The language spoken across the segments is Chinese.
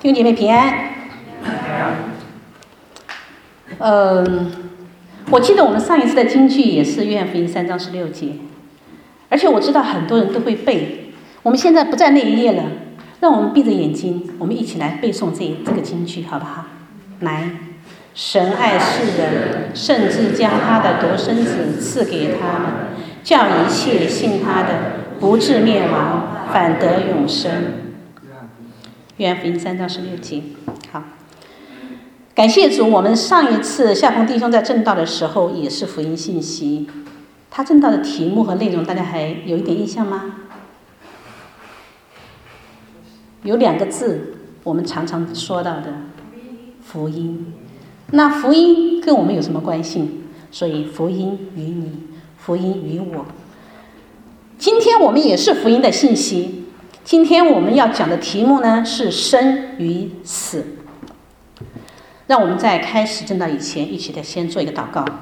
弟兄姐妹平安。我记得我们上一次的金句也是约翰福音3章16节，而且我知道很多人都会背。我们现在不在那一页了，让我们闭着眼睛，我们一起来背诵这个金句，好不好？来，神爱世人，甚至将他的独生子赐给他们，叫一切信他的不至灭亡，反得永生。约翰福音3章16节。好，感谢主，我们上一次夏鹏弟兄在正道的时候也是福音信息，他正道的题目和内容大家还有一点印象吗？有2个字我们常常说到的，福音。那福音跟我们有什么关系？所以福音与你，福音与我。今天我们也是福音的信息。今天我们要讲的题目呢是生与死。让我们在开始正道以前，一起来先做一个祷告。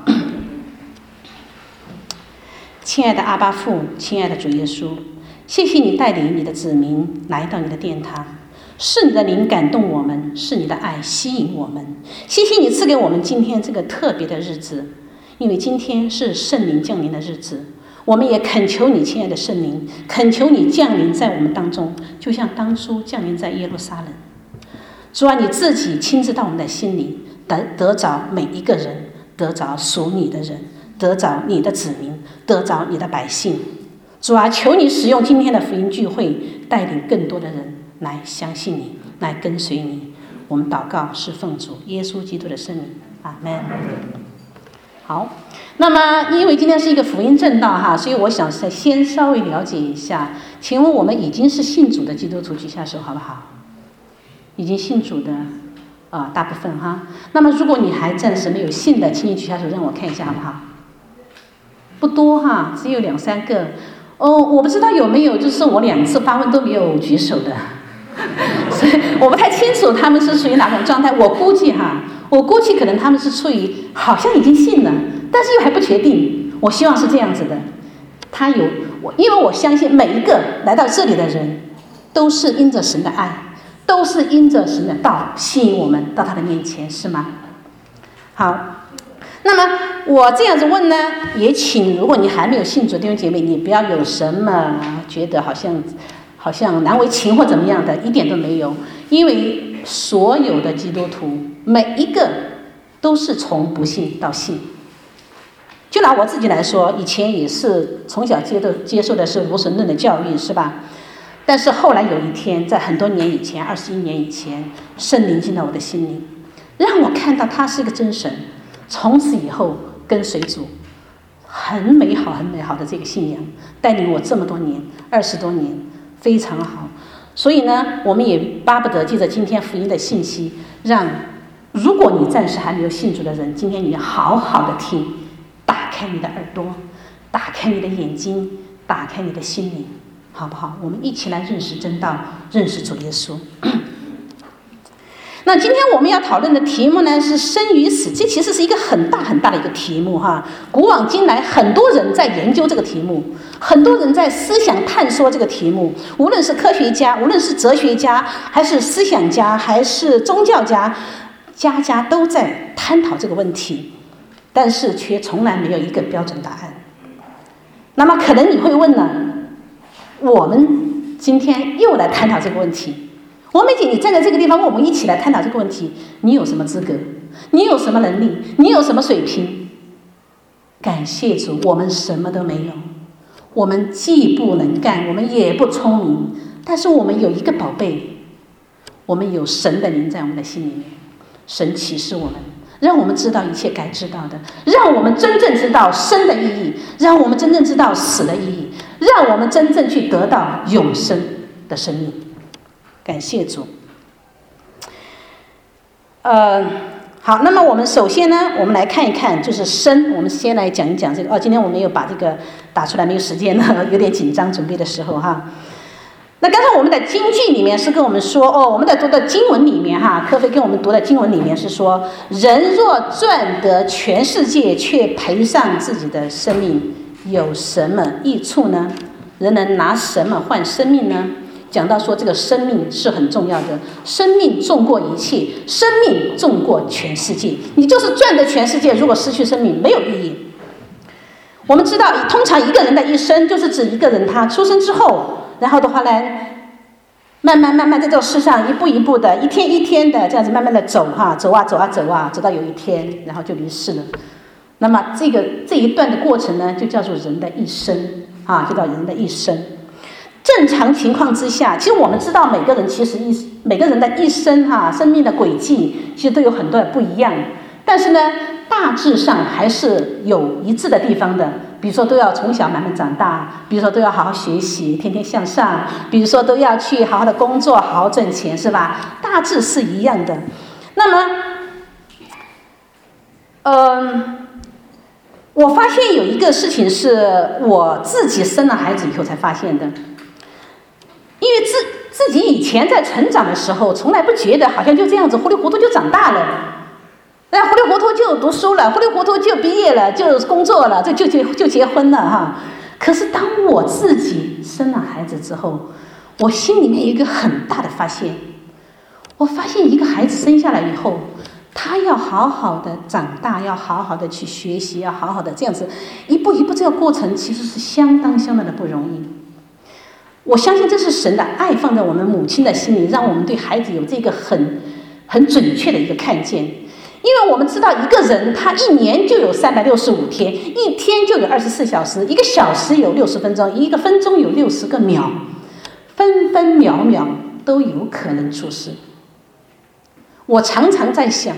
亲爱的阿爸父，亲爱的主耶稣，谢谢你带领你的子民来到你的殿堂，是你的灵感动我们，是你的爱吸引我们。谢谢你赐给我们今天这个特别的日子，因为今天是圣灵降临的日子。我们也恳求你，亲爱的圣灵，恳求你降临在我们当中，就像当初降临在耶路撒冷。主啊，你自己亲自到我们的心里，得着每一个人，得着属你的人，得着你的子民，得着你的百姓。主啊，求你使用今天的福音聚会，带领更多的人来相信你，来跟随你。我们祷告是奉主耶稣基督的圣名，阿们。好，那么因为今天是一个福音正道哈，所以我想先稍微了解一下，请问我们已经是信主的基督徒举下手好不好？已经信主的大部分哈。那么如果你还暂时没有信的，请你举下手让我看一下好不好？不多哈，只有2、3个。我不知道有没有就是我2次发问都没有举手的，所以我不太清楚他们是属于哪种状态。我估计可能他们是处于好像已经信了，但是又还不确定。我希望是这样子的。因为我相信每一个来到这里的人，都是因着神的爱，都是因着神的道吸引我们到他的面前，是吗？好，那么我这样子问呢，也请如果你还没有信主的弟兄姐妹，你不要有什么觉得好像难为情或怎么样的，一点都没有。因为所有的基督徒每一个都是从不信到信。就拿我自己来说，以前也是从小接受的是无神论的教育，是吧？但是后来有一天，在很多年以前，21年以前，圣灵进到我的心里，让我看到他是一个真神。从此以后跟随主，很美好很美好的这个信仰带领我这么多年，20多年，非常好。所以呢，我们也巴不得借着今天福音的信息，让如果你暂时还没有信主的人，今天你好好的听，打开你的耳朵，打开你的眼睛，打开你的心灵，好不好？我们一起来认识真道，认识主耶稣。那今天我们要讨论的题目呢是生与死，这其实是一个很大很大的一个题目哈。古往今来，很多人在研究这个题目，很多人在思想探索这个题目，无论是科学家，无论是哲学家，还是思想家，还是宗教家，家家都在探讨这个问题，但是却从来没有一个标准答案。那么可能你会问呢，我们今天又来探讨这个问题。我美姐，你站在这个地方，我们一起来探讨这个问题。你有什么资格？你有什么能力？你有什么水平？感谢主，我们什么都没有。我们既不能干，我们也不聪明，但是我们有一个宝贝，我们有神的灵在我们的心里面。神启示我们，让我们知道一切该知道的，让我们真正知道生的意义，让我们真正知道死的意义，让我们真正去得到永生的生命。感谢主。好，那么我们首先呢，我们来看一看就是生。我们先来讲一讲这个。今天我没有把这个打出来，没有时间呢，有点紧张准备的时候哈。那刚才我们的经句里面是跟我们说，我们在读的经文里面哈，科菲跟我们读的经文里面是说，人若赚得全世界，却赔上自己的生命，有什么益处呢？人能拿什么换生命呢？ 讲到说这个生命是很重要的，生命重过一切，生命重过全世界。你就是赚得全世界，如果失去生命没有意义。我们知道通常一个人的一生就是指一个人他出生之后，然后的话呢慢慢在这个世上一步一步的一天一天的这样子慢慢的走走到有一天然后就离世了。那么这一段的过程呢就叫做人的一生就叫人的一生。正常情况之下，其实我们知道每个人的一生生命的轨迹其实都有很多的不一样，但是呢大致上还是有一致的地方的。比如说都要从小慢慢长大，比如说都要好好学习，天天向上，比如说都要去好好的工作，好好挣钱，是吧？大致是一样的。那么我发现有一个事情是我自己生了孩子以后才发现的，因为自己以前在成长的时候从来不觉得好像就这样子糊里糊涂就长大了，那糊里糊涂就读书了，糊里糊涂就毕业了，就工作了，就结婚了可是当我自己生了孩子之后，我心里面有一个很大的发现，我发现一个孩子生下来以后，他要好好的长大，要好好的去学习，要好好的这样子一步一步，这个过程其实是相当的不容易。我相信这是神的爱放在我们母亲的心里，让我们对孩子有这个很准确的一个看见。因为我们知道一个人他一年就有365天，一天就有24小时，一个小时有60分钟，一个分钟有60个秒，分分秒秒都有可能出事。我常常在想，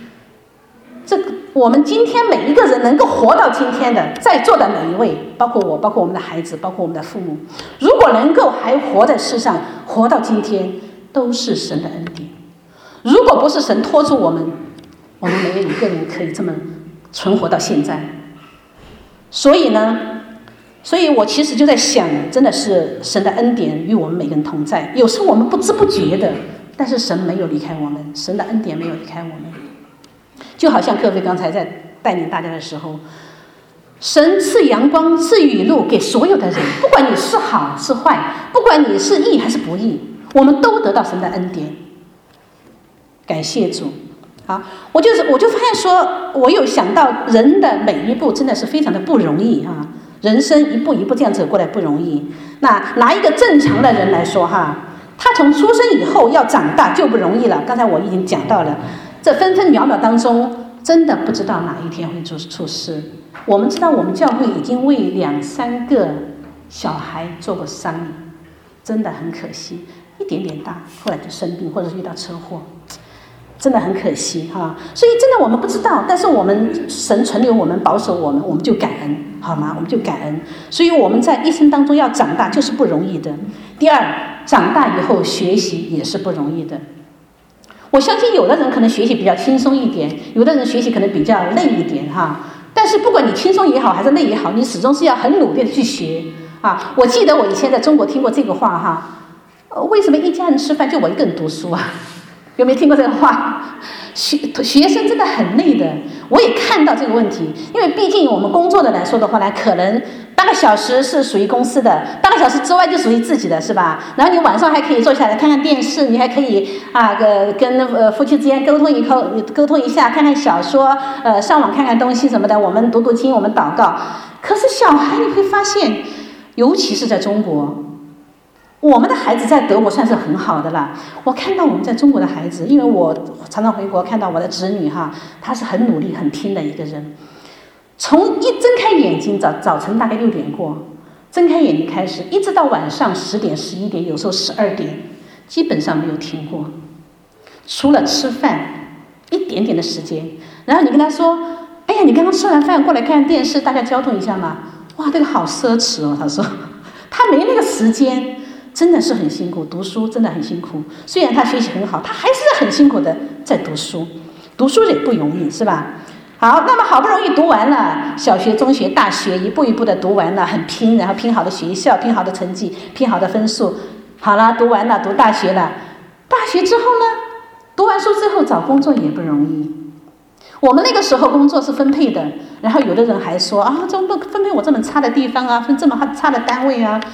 我们今天每一个人能够活到今天的，在座的每一位，包括我，包括我们的孩子，包括我们的父母，如果能够还活在世上，活到今天，都是神的恩典。如果不是神拖住我们没有一个人可以这么存活到现在。所以我其实就在想，真的是神的恩典与我们每个人同在。有时候我们不知不觉的，但是神没有离开我们，神的恩典没有离开我们。就好像各位刚才在带领大家的时候，神赐阳光赐雨露给所有的人，不管你是好是坏，不管你是义还是不义，我们都得到神的恩典。感谢主。好，我就发现说，我有想到人的每一步真的是非常的不容易人生一步一步这样走过来不容易。那拿一个正常的人来说他从出生以后要长大就不容易了。刚才我已经讲到了，这分分秒秒当中真的不知道哪一天会出事。我们知道我们教会已经为2-3个小孩做过丧礼，真的很可惜，一点点大后来就生病或者是遇到车祸，真的很可惜所以真的我们不知道，但是我们神存留我们，保守我们，我们就感恩，好吗？我们就感恩。所以我们在一生当中要长大就是不容易的。第二，长大以后学习也是不容易的。我相信有的人可能学习比较轻松一点，有的人学习可能比较累一点但是不管你轻松也好还是累也好，你始终是要很努力的去学我记得我以前在中国听过这个话为什么一家人吃饭就我一个人读书有没有听过这个话？学生真的很累的。我也看到这个问题，因为毕竟我们工作的来说的话呢，可能8个小时是属于公司的，8个小时之外就属于自己的，是吧？然后你晚上还可以坐下来看看电视，你还可以跟夫妻之间沟通一下，看看小说，上网看看东西什么的，我们读经，我们祷告。可是小孩你会发现，尤其是在中国，我们的孩子在德国算是很好的了。我看到我们在中国的孩子，因为我常常回国看到我的侄女她是很努力很拼的一个人。从一睁开眼睛，早晨大概6点过，睁开眼睛开始，一直到晚上10点11点，有时候12点，基本上没有停过，除了吃饭一点点的时间。然后你跟他说，哎呀，你刚刚吃完饭过来看电视，大家交通一下嘛。哇，这个好奢侈他说他没那个时间，真的是很辛苦，读书真的很辛苦。虽然他学习很好，他还是很辛苦的在读书，读书也不容易，是吧？好，那么好不容易读完了小学、中学、大学，一步一步的读完了，很拼，然后拼好的学校，拼好的成绩，拼好的分数，好了，读完了，读大学了。大学之后呢，读完书之后找工作也不容易。我们那个时候工作是分配的，然后有的人还说怎么分配我这么差的地方分这么差的单位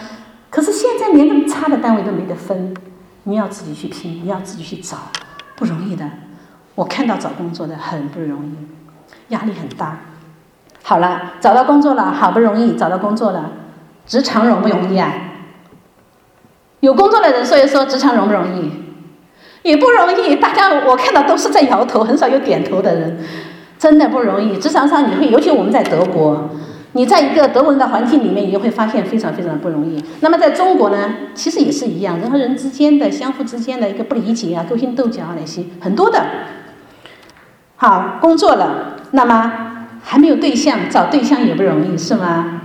可是现在连那么差的单位都没得分，你要自己去拼，你要自己去找，不容易的。我看到找工作的很不容易，压力很大。好了，找到工作了，好不容易找到工作了，职场容不容易啊？有工作的人说一说职场容不容易？也不容易，大家我看到都是在摇头，很少有点头的人，真的不容易。职场上你会，尤其我们在德国，你在一个德文的环境里面，你就会发现非常非常的不容易。那么在中国呢，其实也是一样，人和人之间的相互之间的一个不理解啊、勾心斗角啊那些很多的。好，工作了，那么还没有对象，找对象也不容易，是吗？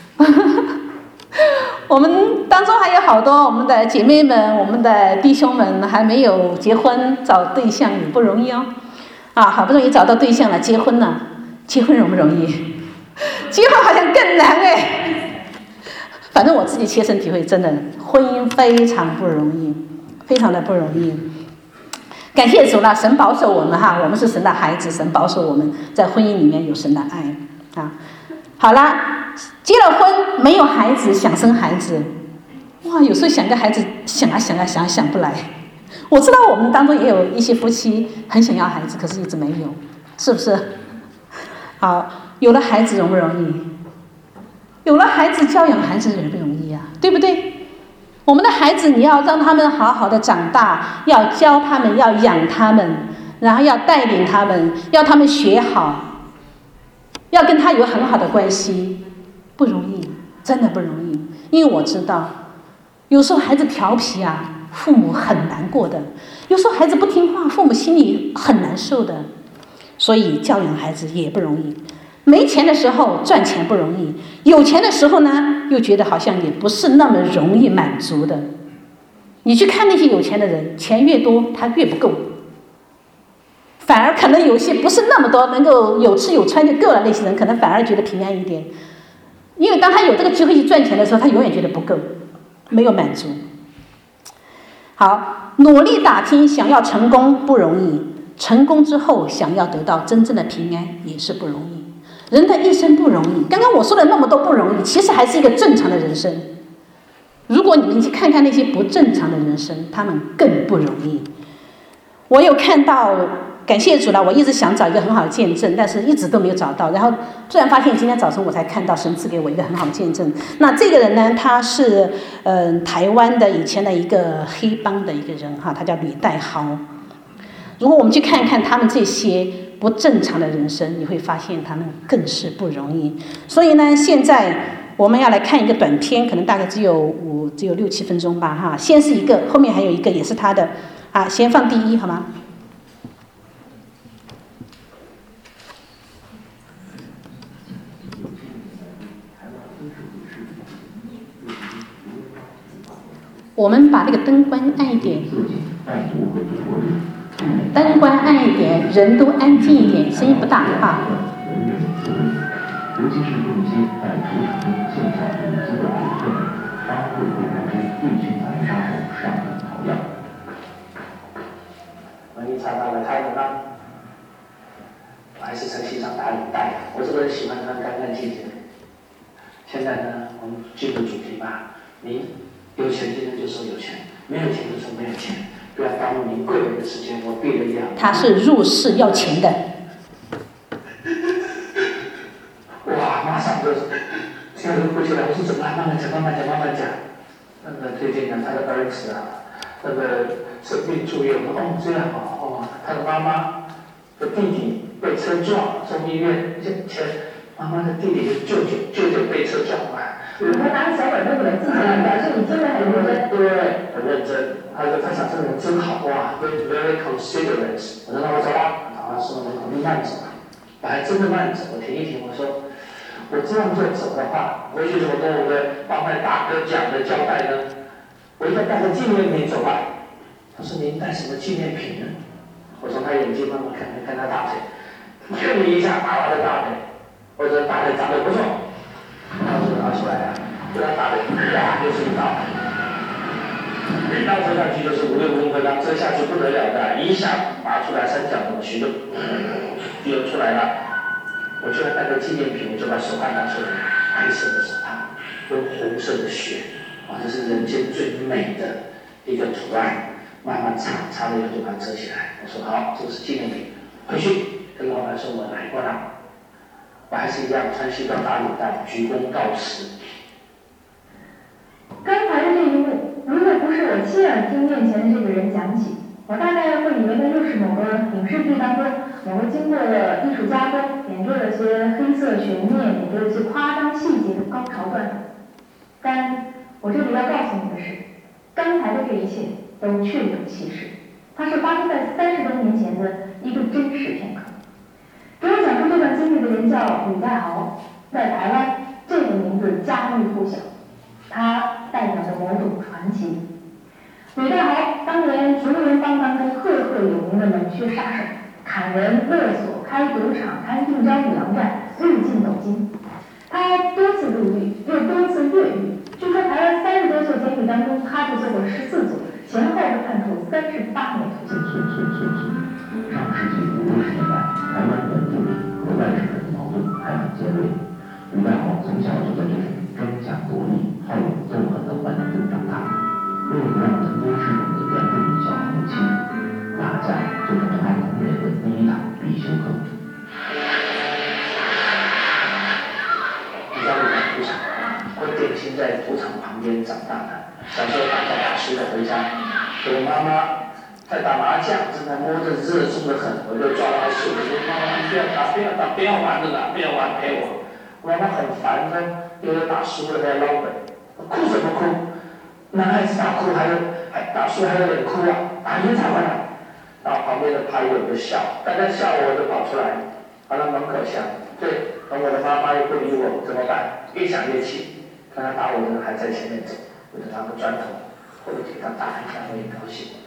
我们当中还有好多我们的姐妹们、我们的弟兄们还没有结婚，找对象也不容易哦。啊，好不容易找到对象了，结婚了，结婚容不容易？结婚好像更难哎。反正我自己切身体会，真的婚姻非常不容易，非常的不容易。感谢主了，神保守我们哈，我们是神的孩子，神保守我们在婚姻里面有神的爱啊。好啦，结了婚没有孩子，想生孩子，哇，有时候想个孩子想啊想啊想啊想不来。我知道我们当中也有一些夫妻很想要孩子，可是一直没有，是不是？好，有了孩子容不容易？有了孩子，教养孩子容不容易啊？对不对？我们的孩子，你要让他们好好的长大，要教他们，要养他们，然后要带领他们，要他们学好，要跟他有很好的关系，不容易，真的不容易。因为我知道，有时候孩子调皮啊，父母很难过的；有时候孩子不听话，父母心里很难受的。所以教养孩子也不容易。没钱的时候赚钱不容易，有钱的时候呢，又觉得好像也不是那么容易满足的。你去看那些有钱的人，钱越多他越不够，反而可能有些不是那么多能够有吃有穿就够了，那些人可能反而觉得平安一点。因为当他有这个机会去赚钱的时候，他永远觉得不够，没有满足。好，努力打拼想要成功不容易，成功之后想要得到真正的平安也是不容易。人的一生不容易，刚刚我说了那么多不容易，其实还是一个正常的人生。如果你们去看看那些不正常的人生，他们更不容易。我有看到，感谢主了，我一直想找一个很好的见证，但是一直都没有找到。然后突然发现今天早晨我才看到神赐给我一个很好的见证。那这个人呢，他是台湾的以前的一个黑帮的一个人哈，他叫吕代豪。如果我们去看看他们这些不正常的人生，你会发现他们更是不容易。所以呢，现在我们要来看一个短片，可能大概只有6-7分钟吧哈。先是一个，后面还有一个也是他的啊，先放第一好吗？我们把那个灯关暗一点，灯关暗一点，人都安静一点，声音不大啊。尤其是用一些在球场中现场舞姿的主持人，他会被认为最具残杀手上门讨要。 你常常来开门吗？我还是诚心想打领带，我这个人喜欢穿干干净净的。现在呢，我们进入主题吧。您有钱今天就说有钱，没有钱就说没有钱，不要耽误您贵人的时间。我闭了眼。 他是入室要钱的。 哇，马上就现在就哭起来，我说怎么了？慢慢讲，慢慢讲，慢慢讲。那个最近呢，他的儿子啊，那个生病住院，哦这样哦，他的妈妈的弟弟被车撞送医院，前妈妈的弟弟的舅舅被车撞完。 他拿个小本都不能记下来，表示你真的很认真。 对，很认真。他想这个人真好哇 ，very considerate。我说那我走了，然后说门口就慢走了。我还真的慢走，我停一停，我说我这样做走的话，回去怎么跟我的帮派大哥讲的交代呢？我应该带着纪念品走吧。他说您带什么纪念品呢？我从他眼睛慢慢看他大腿，碰了一下打他的大腿，我说大腿长得不错。然后就拿出来了，给他打的啪就是一刀，一刀折上去就是5-6公分了，折下去不得了的，一下拔出来3角东西就流出来了。我就带个纪念品，我就把手帕拿出来，白色的手帕跟红色的血， 这是人间最美的一个图案。慢慢擦了以后就把它折起来。我说好，这个是纪念品，回去跟老板说我来过了。我还是一样穿西装打领带，鞠躬告辞。 刚才的这一幕，如果不是我亲耳听面前的这个人讲起，我大概会以为那就是某个影视剧当中某个经过了艺术加工，点缀了些黑色悬念，点缀了些夸张细节的高潮段落。但我这里要告诉你的是，刚才的这一切都确有其事，它是发生在30多年前的一个真实片刻。给我讲述这段经历的人叫吕代豪，在台湾这个名字家喻户晓，它代表着某种传奇。吕代豪当年竹联帮当中赫赫有名的冷血杀手，砍人、勒索、开赌场、开定郊女郎寨，日进斗金。他多次入狱，又多次越狱。据说台湾30多所监狱当中，他就做过14所，前后被判处38年徒刑。 上世纪50、60年代，台湾原住民和外省人的矛盾还很尖锐。吕代豪从小就在这种争抢夺利、好勇斗狠的环境中长大。为了不让增多势众的原住民小朋友欺负，打架就成了他童年的第一堂必修课。 家里的赌场，我典型在赌场旁边长大的。小时候打架打输了回家，我妈妈在打麻将，正在摸着热衷的很，我就抓她手，我说妈妈不要打，不要打，不要玩了啦，不要玩，陪我。妈妈很烦的，因为打输了还要捞本，哭什么哭？男孩子打哭还打输还有脸哭啊，打赢才会来。然后旁边的牌友就笑，大家笑我就跑出来，跑到门口想，对，而我的妈妈又不理我，怎么办？越想越气，看他打我的人还在前面走，我就拿个砖头或者给他打一下，我也高兴。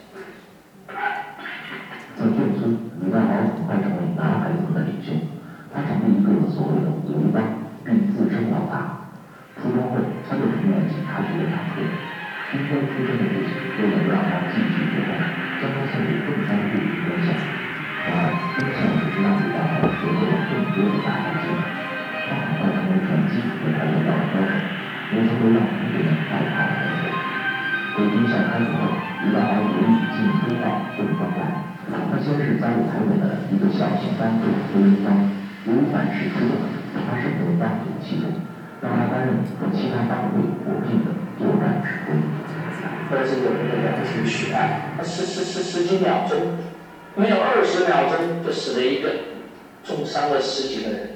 在眷村，吕代豪很快成为男孩子们的领袖，他成立一个所谓的武林帮，并自称老大。初中后，他就成了警察局的常客。军官出身的父亲为了不让他继续做工，将他送给凤山护理官校。然而，分校只是让吕代豪学会了更多的打牌技能。他很快成为拳击和跆拳道的高手，也成为让同学们害怕的人物。北军校开除后，吕代豪有意进东澳混帮派。他先是加入台北的一个小型帮助福音帮，由于反噬出动，他深得帮主器重，让他担任和其他帮会火并的作战指挥。 但是有人的良心血案，十几秒钟，没有20秒钟就死了一个，重伤了10几个人。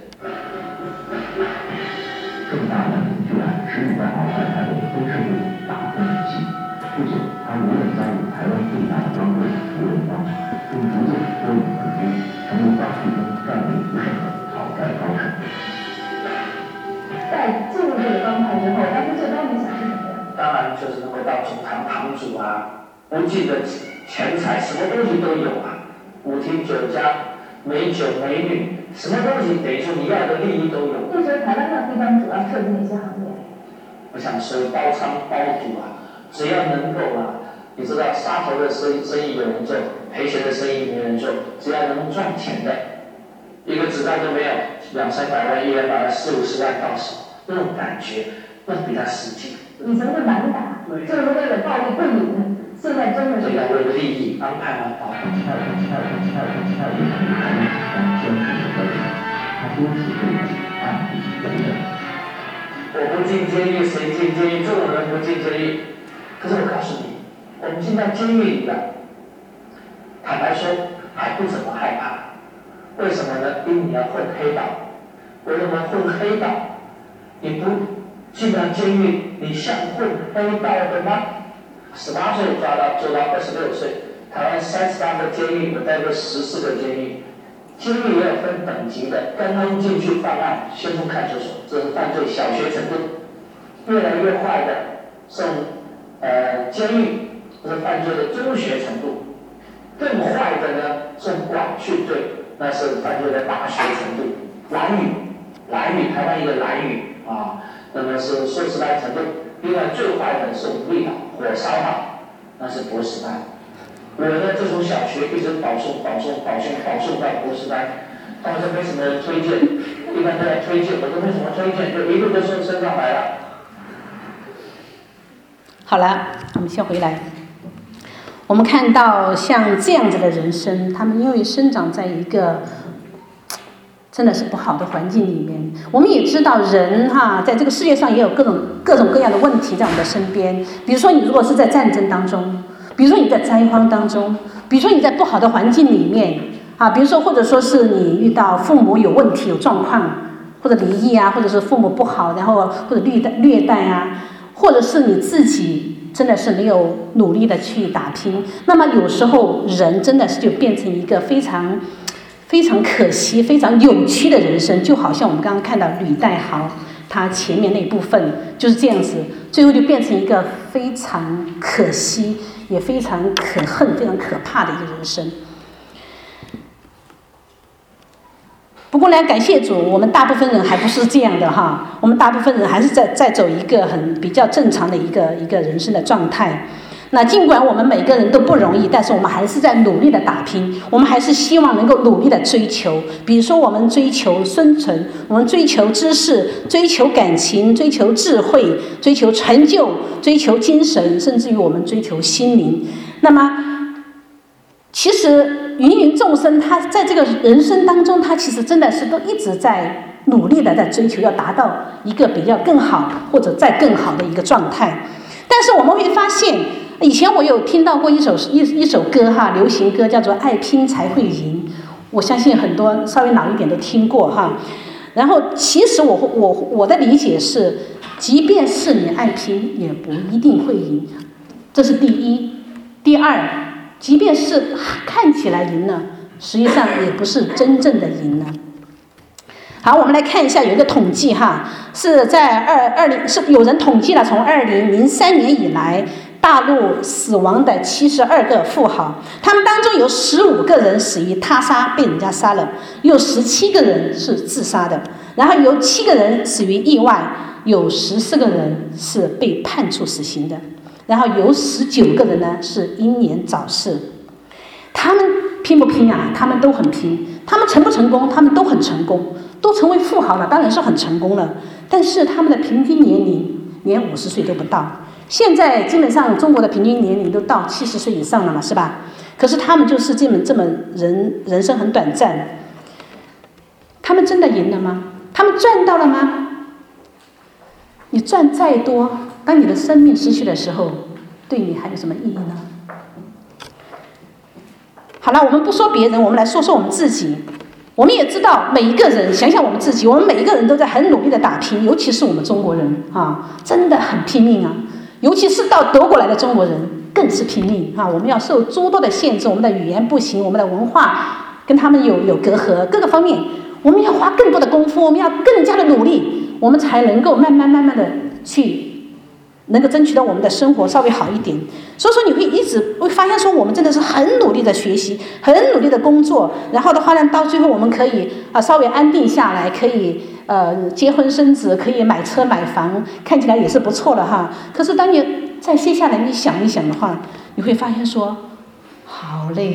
这么大量的血案使吕代豪在台北黑社会大风人气。不久，他如愿加入台湾最大的帮会福人帮，并逐渐脱颖而出，成为帮会中战力不胜的讨债高手。 在进入这个帮派之后，当时最高理想是什么呀？ 当然就是能够当总堂堂主啊，无尽的钱财，什么东西都有啊，舞厅、酒家、美酒美女，什么东西等于说你要的利益都有。 那时候台湾的地方主要涉及哪些行业？ 我想说包娼包赌啊，只要能够啊，你知道杀头的生意有人做，赔钱的生意没人做，只要能赚钱的，一个子弹都没有，200、300万、100万、40、50万到手，那种感觉，那比较实际。 以前是蛮打，就是为了暴力不赢，现在真的是为了利益安排了保护。 他多次被指暗地为人。 我不进监狱，谁进监狱？这种人不进监狱。可是我告诉你，我们进到监狱里了，坦白说还不怎么害怕。为什么呢？因为你要混黑道。为什么混黑道？你不进到监狱，你像混黑道的吗？18岁抓到，做到26岁。台湾38个监狱，我待过14个监狱。监狱也有分等级的，刚刚进去犯案，先送看守所，这是犯罪小学程度。越来越坏的送监狱，这是犯罪的中学程度。更坏的呢，送管训队，那是犯罪的大学程度。蓝屿，台湾一个蓝屿啊，那么是硕士班程度。另外最坏的是无力岛、火烧岛，那是博士班。我呢，就从小学一直保送到博士班，但是没什么人推荐，一般都在推荐，我都没什么推荐，就一路都升上来了。 好了，我们先回来。我们看到像这样子的人生，他们因为生长在一个真的是不好的环境里面。我们也知道人在这个世界上也有各种各样的问题在我们的身边。比如说你如果是在战争当中，比如说你在灾荒当中，比如说你在不好的环境里面比如说或者说是你遇到父母有问题有状况，或者离异或者是父母不好，然后或者虐待或者是你自己真的是没有努力的去打拼，那么有时候人真的是就变成一个非常非常可惜非常扭曲的人生。就好像我们刚刚看到吕代豪他前面那一部分就是这样子，最后就变成一个非常可惜也非常可恨非常可怕的一个人生。不过呢，感谢主，我们大部分人还不是这样的我们大部分人还是在走一个比较正常的一个人生的状态。那尽管我们每个人都不容易，但是我们还是在努力的打拼，我们还是希望能够努力的追求。比如说我们追求生存，我们追求知识，追求感情，追求智慧，追求成就，追求精神，甚至于我们追求心灵。那么其实芸芸众生他在这个人生当中，他其实真的是都一直在努力的在追求，要达到一个比较更好或者再更好的一个状态。但是我们会发现，以前我有听到过一首歌流行歌叫做《爱拼才会赢》，我相信很多稍微老一点都听过然后其实我的理解是，即便是你爱拼也不一定会赢，这是第一。第二，即便是看起来赢了，实际上也不是真正的赢了。好，我们来看一下，有一个统计是在是有人统计了，从2003年以来，大陆死亡的72个富豪，他们当中有15个人死于他杀，被人家杀了，有17个人是自杀的，然后有7个人死于意外，有14个人是被判处死刑的，然后有19个人呢是英年早逝。他们拼不拼他们都很拼。他们成不成功？他们都很成功，都成为富豪了，当然是很成功了。但是他们的平均年龄连50岁都不到。现在基本上中国的平均年龄都到70岁以上了嘛，是吧？可是他们就是这么人生很短暂。他们真的赢了吗？他们赚到了吗？你赚再多，当你的生命失去的时候，对你还有什么意义呢？好了，我们不说别人，我们来说说我们自己。我们也知道每一个人，想想我们自己，我们每一个人都在很努力的打拼，尤其是我们中国人真的很拼命尤其是到德国来的中国人更是拼命我们要受诸多的限制，我们的语言不行，我们的文化跟他们有隔阂，各个方面我们要花更多的功夫，我们要更加的努力，我们才能够慢慢的去能够争取到我们的生活稍微好一点。所以说你会一直会发现说，我们真的是很努力的学习，很努力的工作，然后的话呢，到最后我们可以稍微安定下来，可以结婚生子，可以买车买房，看起来也是不错了可是当你再接下来你想一想的话，你会发现说好累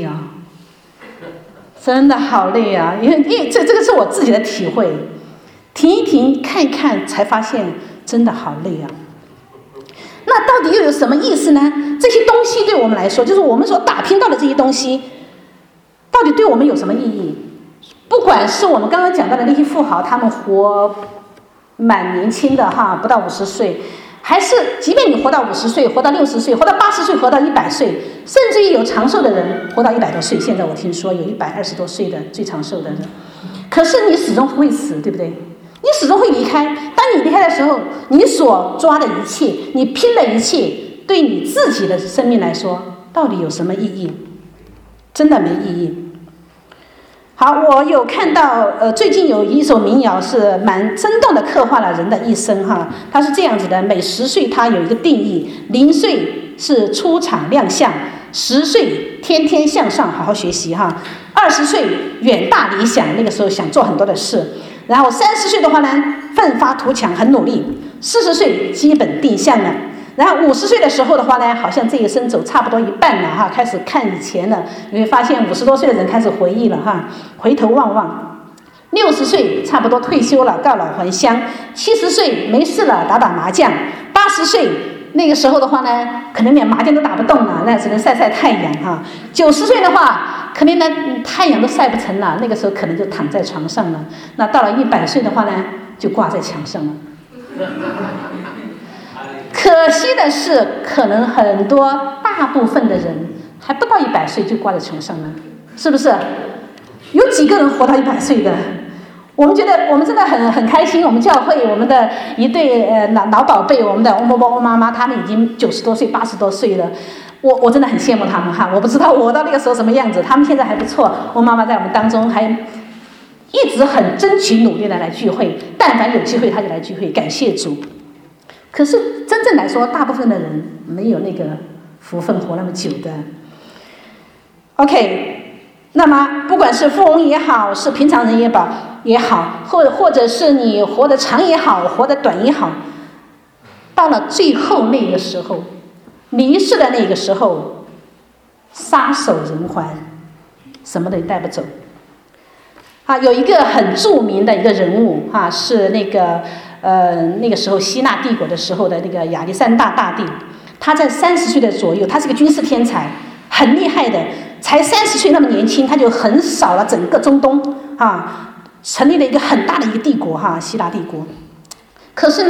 真的好累因为这个是我自己的体会，停一停看一看才发现真的好累那到底又有什么意思呢？这些东西对我们来说，就是我们所打拼到的这些东西，到底对我们有什么意义？不管是我们刚刚讲到的那些富豪，他们活蛮年轻的不到50岁，还是即便你活到50岁，活到60岁，活到80岁，活到100岁，甚至于有长寿的人活到100多岁。现在我听说有120多岁的最长寿的人，可是你始终会死，对不对？你始终会离开。当你离开的时候，你所抓的一切，你拼的一切，对你自己的生命来说，到底有什么意义？真的没意义。好，我有看到最近有一首民谣是蛮生动的刻画了人的一生它是这样子的：每10岁它有一个定义，0岁是出场亮相，10岁天天向上好好学习20岁远大理想，那个时候想做很多的事，然后30岁的话呢奋发图强很努力，40岁基本定向了，然后50岁的时候的话呢，好像这一生走差不多一半了开始看以前了，你会发现50多岁的人开始回忆了回头望望，60岁差不多退休了，告老还乡，70岁没事了打打麻将，80岁那个时候的话呢，可能连麻将都打不动了，那只能晒晒太阳哈。90岁的话，可能呢太阳都晒不成了，那个时候可能就躺在床上了。那到了100岁的话呢，就挂在墙上了。可惜的是，可能很多大部分的人还不到100岁就挂在床上了，是不是？有几个人活到100岁的？我们觉得我们真的很开心，我们教会我们的一对老宝贝，我们的欧伯伯欧妈妈，他们已经90多岁80多岁了，我真的很羡慕他们哈。我不知道我到那个时候什么样子，他们现在还不错。欧妈妈在我们当中还一直很争取努力的来聚会，但凡有机会他就来聚会，感谢主。可是真正来说，大部分的人没有那个福分活那么久的。OK。那么，不管是富翁也好，是平常人也好，或者是你活得长也好，活得短也好，到了最后那个时候，离世的那个时候，撒手人寰，什么都带不走。有一个很著名的一个人物是那个时候希腊帝国的时候的那个亚历山大大帝，他在30岁的左右，他是个军事天才，很厉害的。才30岁那么年轻，他就横扫了整个中东成立了一个很大的一个帝国希腊帝国。可是呢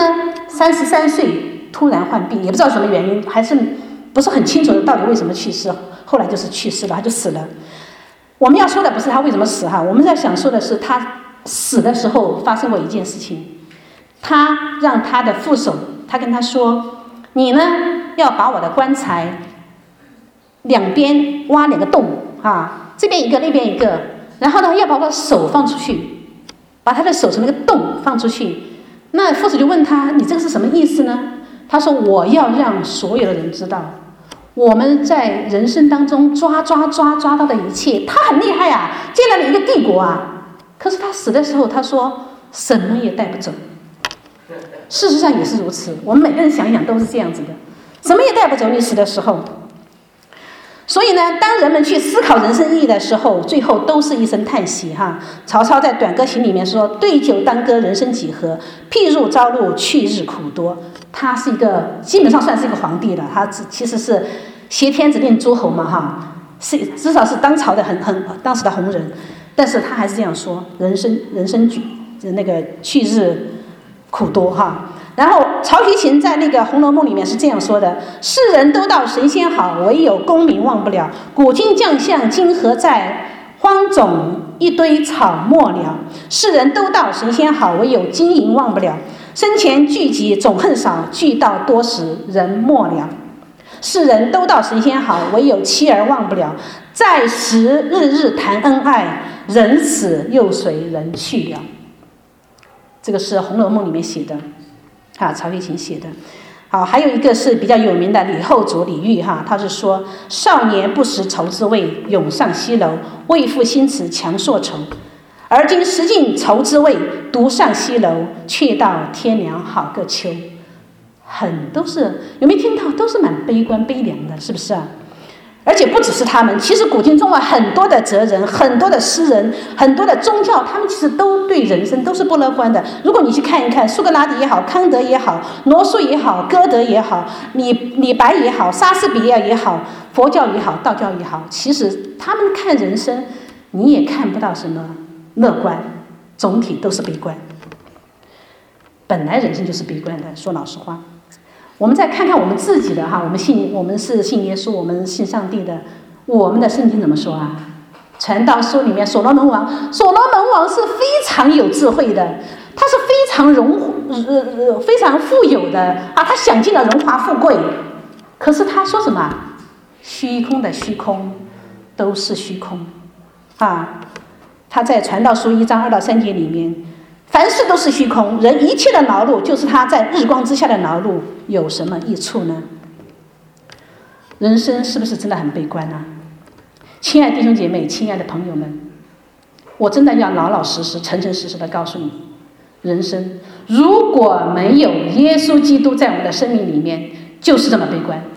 ，33岁突然患病，也不知道什么原因，还是不是很清楚的到底为什么去世。后来就是去世了，他就死了。我们要说的不是他为什么死我们在想说的是他死的时候发生过一件事情。他让他的副手，他跟他说：“你呢要把我的棺材两边挖2个洞这边一个那边一个，然后呢要把我的手放出去，把他的手从那个洞放出去。”那副手就问他：“你这个是什么意思呢？”他说：“我要让所有的人知道，我们在人生当中抓到的一切。”他很厉害建了一个帝国可是他死的时候他说什么也带不走。事实上也是如此，我们每个人想一想都是这样子的，什么也带不走你死的时候。所以呢，当人们去思考人生意义的时候，最后都是一声叹息曹操在《短歌行》里面说：“对酒当歌，人生几何？譬如朝露，去日苦多。”他是一个基本上算是一个皇帝了，他其实是挟天子令诸侯嘛是至少是当朝的当时的红人，但是他还是这样说：人生那个去日苦多然后曹雪芹在那个《红楼梦》里面是这样说的：“世人都道神仙好，唯有功名忘不了。古今将相今何在？荒冢一堆草没了。世人都道神仙好，唯有金银忘不了。生前聚集总恨少，聚到多时人没了。世人都道神仙好，唯有妻儿忘不了。在时日日谈恩爱，人死又随人去了。”这个是《红楼梦》里面写的曹雪芹写的。还有一个是比较有名的李后主李煜他是说：“少年不识愁滋味，涌上西楼，为赋新词强说愁。而今识尽愁滋味，独上西楼，却道天凉好个秋。”都是有没有听到？都是蛮悲观悲凉的，是不是而且不只是他们，其实古今中外很多的哲人、很多的诗人、很多的宗教，他们其实都对人生都是不乐观的。如果你去看一看苏格拉底也好，康德也好，罗素也好，歌德也好，李白也好，莎士比亚也好，佛教也好，道教也好，其实他们看人生你也看不到什么乐观，总体都是悲观。本来人生就是悲观的，说老实话。我们再看看我们自己的我们是信耶稣，我们信上帝的，我们的圣经怎么说传道书里面所罗门王是非常有智慧的，他是非常富有的他享尽了荣华富贵。可是他说什么？虚空的虚空都是虚空他在传道书1章2到3节里面，凡事都是虚空，人一切的劳碌就是他在日光之下的劳碌，有什么益处呢？人生是不是真的很悲观亲爱的弟兄姐妹，亲爱的朋友们，我真的要老老实实、诚诚实实的告诉你，人生如果没有耶稣基督在我们的生命里面，就是这么悲观。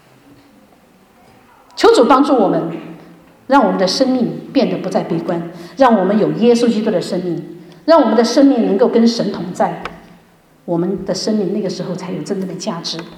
求主帮助我们，让我们的生命变得不再悲观，让我们有耶稣基督的生命，让我们的生命能够跟神同在，我们的生命那个时候才有真正的价值。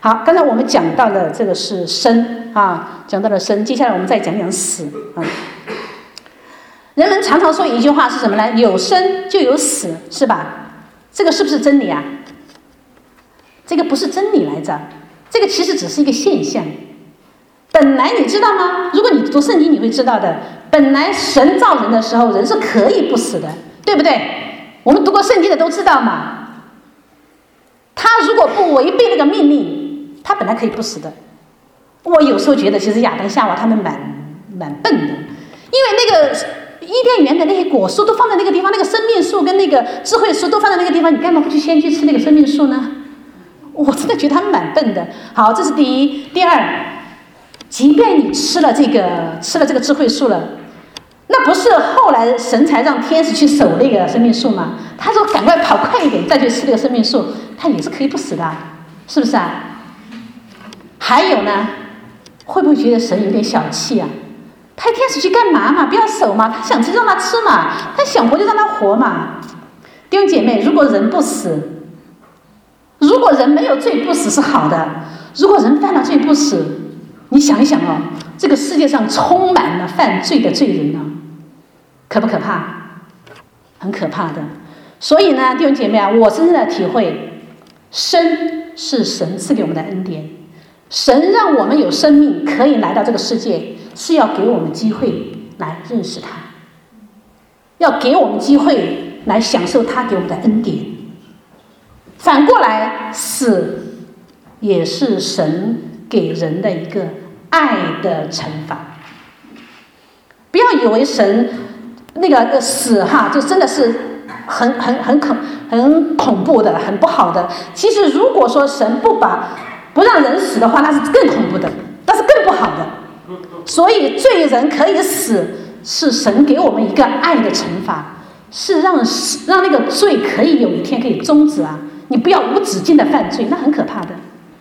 好，刚才我们讲到了这个是生啊，讲到了生，接下来我们再讲讲死啊。人们常常说一句话是什么呢？有生就有死，是吧？这个是不是真理啊？这个不是真理来着，这个其实只是一个现象。本来你知道吗？如果你读圣经，你会知道的。本来神造人的时候，人是可以不死的，对不对？我们读过圣经的都知道嘛。他如果不违背那个命令，他本来可以不死的。我有时候觉得，其实亚当夏娃他们蛮笨的，因为那个伊甸园的那些果树都放在那个地方，那个生命树跟那个智慧树都放在那个地方，你干嘛不去先去吃那个生命树呢？我真的觉得他们蛮笨的。好，这是第一。第二，即便你吃了这个智慧树了，那不是后来神才让天使去守那个生命树吗？他说赶快跑快一点再去吃那个生命树，他也是可以不死的，是不是啊？还有呢，会不会觉得神有点小气啊？派天使去干嘛嘛？不要守嘛，他想吃让他吃嘛，他想活就让他活嘛。弟兄姐妹，如果人不死，如果人没有罪不死是好的，如果人犯了罪不死，你想一想哦，这个世界上充满了犯罪的罪人呢，可不可怕？很可怕的。所以呢，弟兄姐妹啊，我真正的体会，生是神赐给我们的恩典，神让我们有生命可以来到这个世界，是要给我们机会来认识他，要给我们机会来享受他给我们的恩典。反过来，死也是神给人的一个爱的惩罚。不要以为神那个死哈，就真的是很恐怖的，很不好的。其实如果说神不让人死的话，那是更恐怖的，那是更不好的。所以罪人可以死，是神给我们一个爱的惩罚，是让那个罪可以有一天可以终止啊！你不要无止境的犯罪，那很可怕的。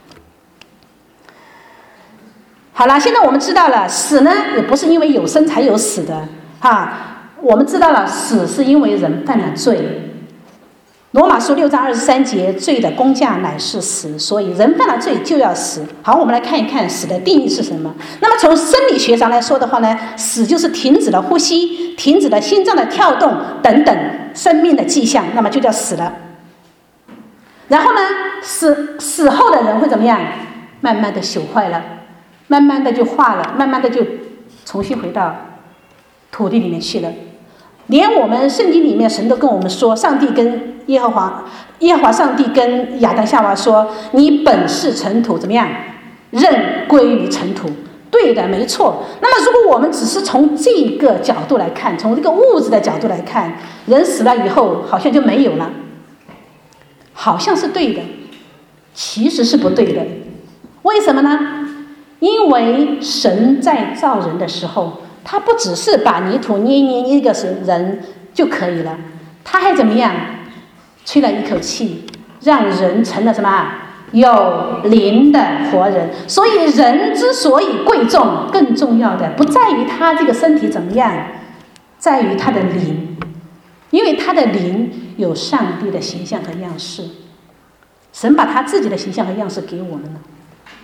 好了，现在我们知道了，死呢也不是因为有生才有死的哈。我们知道了，死是因为人犯了罪。罗马书6章23节，罪的工价乃是死，所以人犯了罪就要死。好，我们来看一看死的定义是什么。那么从生理学上来说的话呢，死就是停止了呼吸，停止了心脏的跳动等等生命的迹象，那么就叫死了。然后呢，死后的人会怎么样？慢慢的朽坏了，慢慢的就化了，慢慢的就重新回到土地里面去了。连我们圣经里面神都跟我们说，上帝跟耶和华上帝跟亚当夏娃说，你本是尘土，怎么样？任归于尘土。对的，没错。那么如果我们只是从这个角度来看，从这个物质的角度来看，人死了以后好像就没有了，好像是对的，其实是不对的。为什么呢？因为神在造人的时候，他不只是把泥土捏一个人就可以了，他还怎么样？吹了一口气，让人成了什么？有灵的活人。所以人之所以贵重，更重要的不在于他这个身体怎么样，在于他的灵，因为他的灵有上帝的形象和样式，神把他自己的形象和样式给我们了。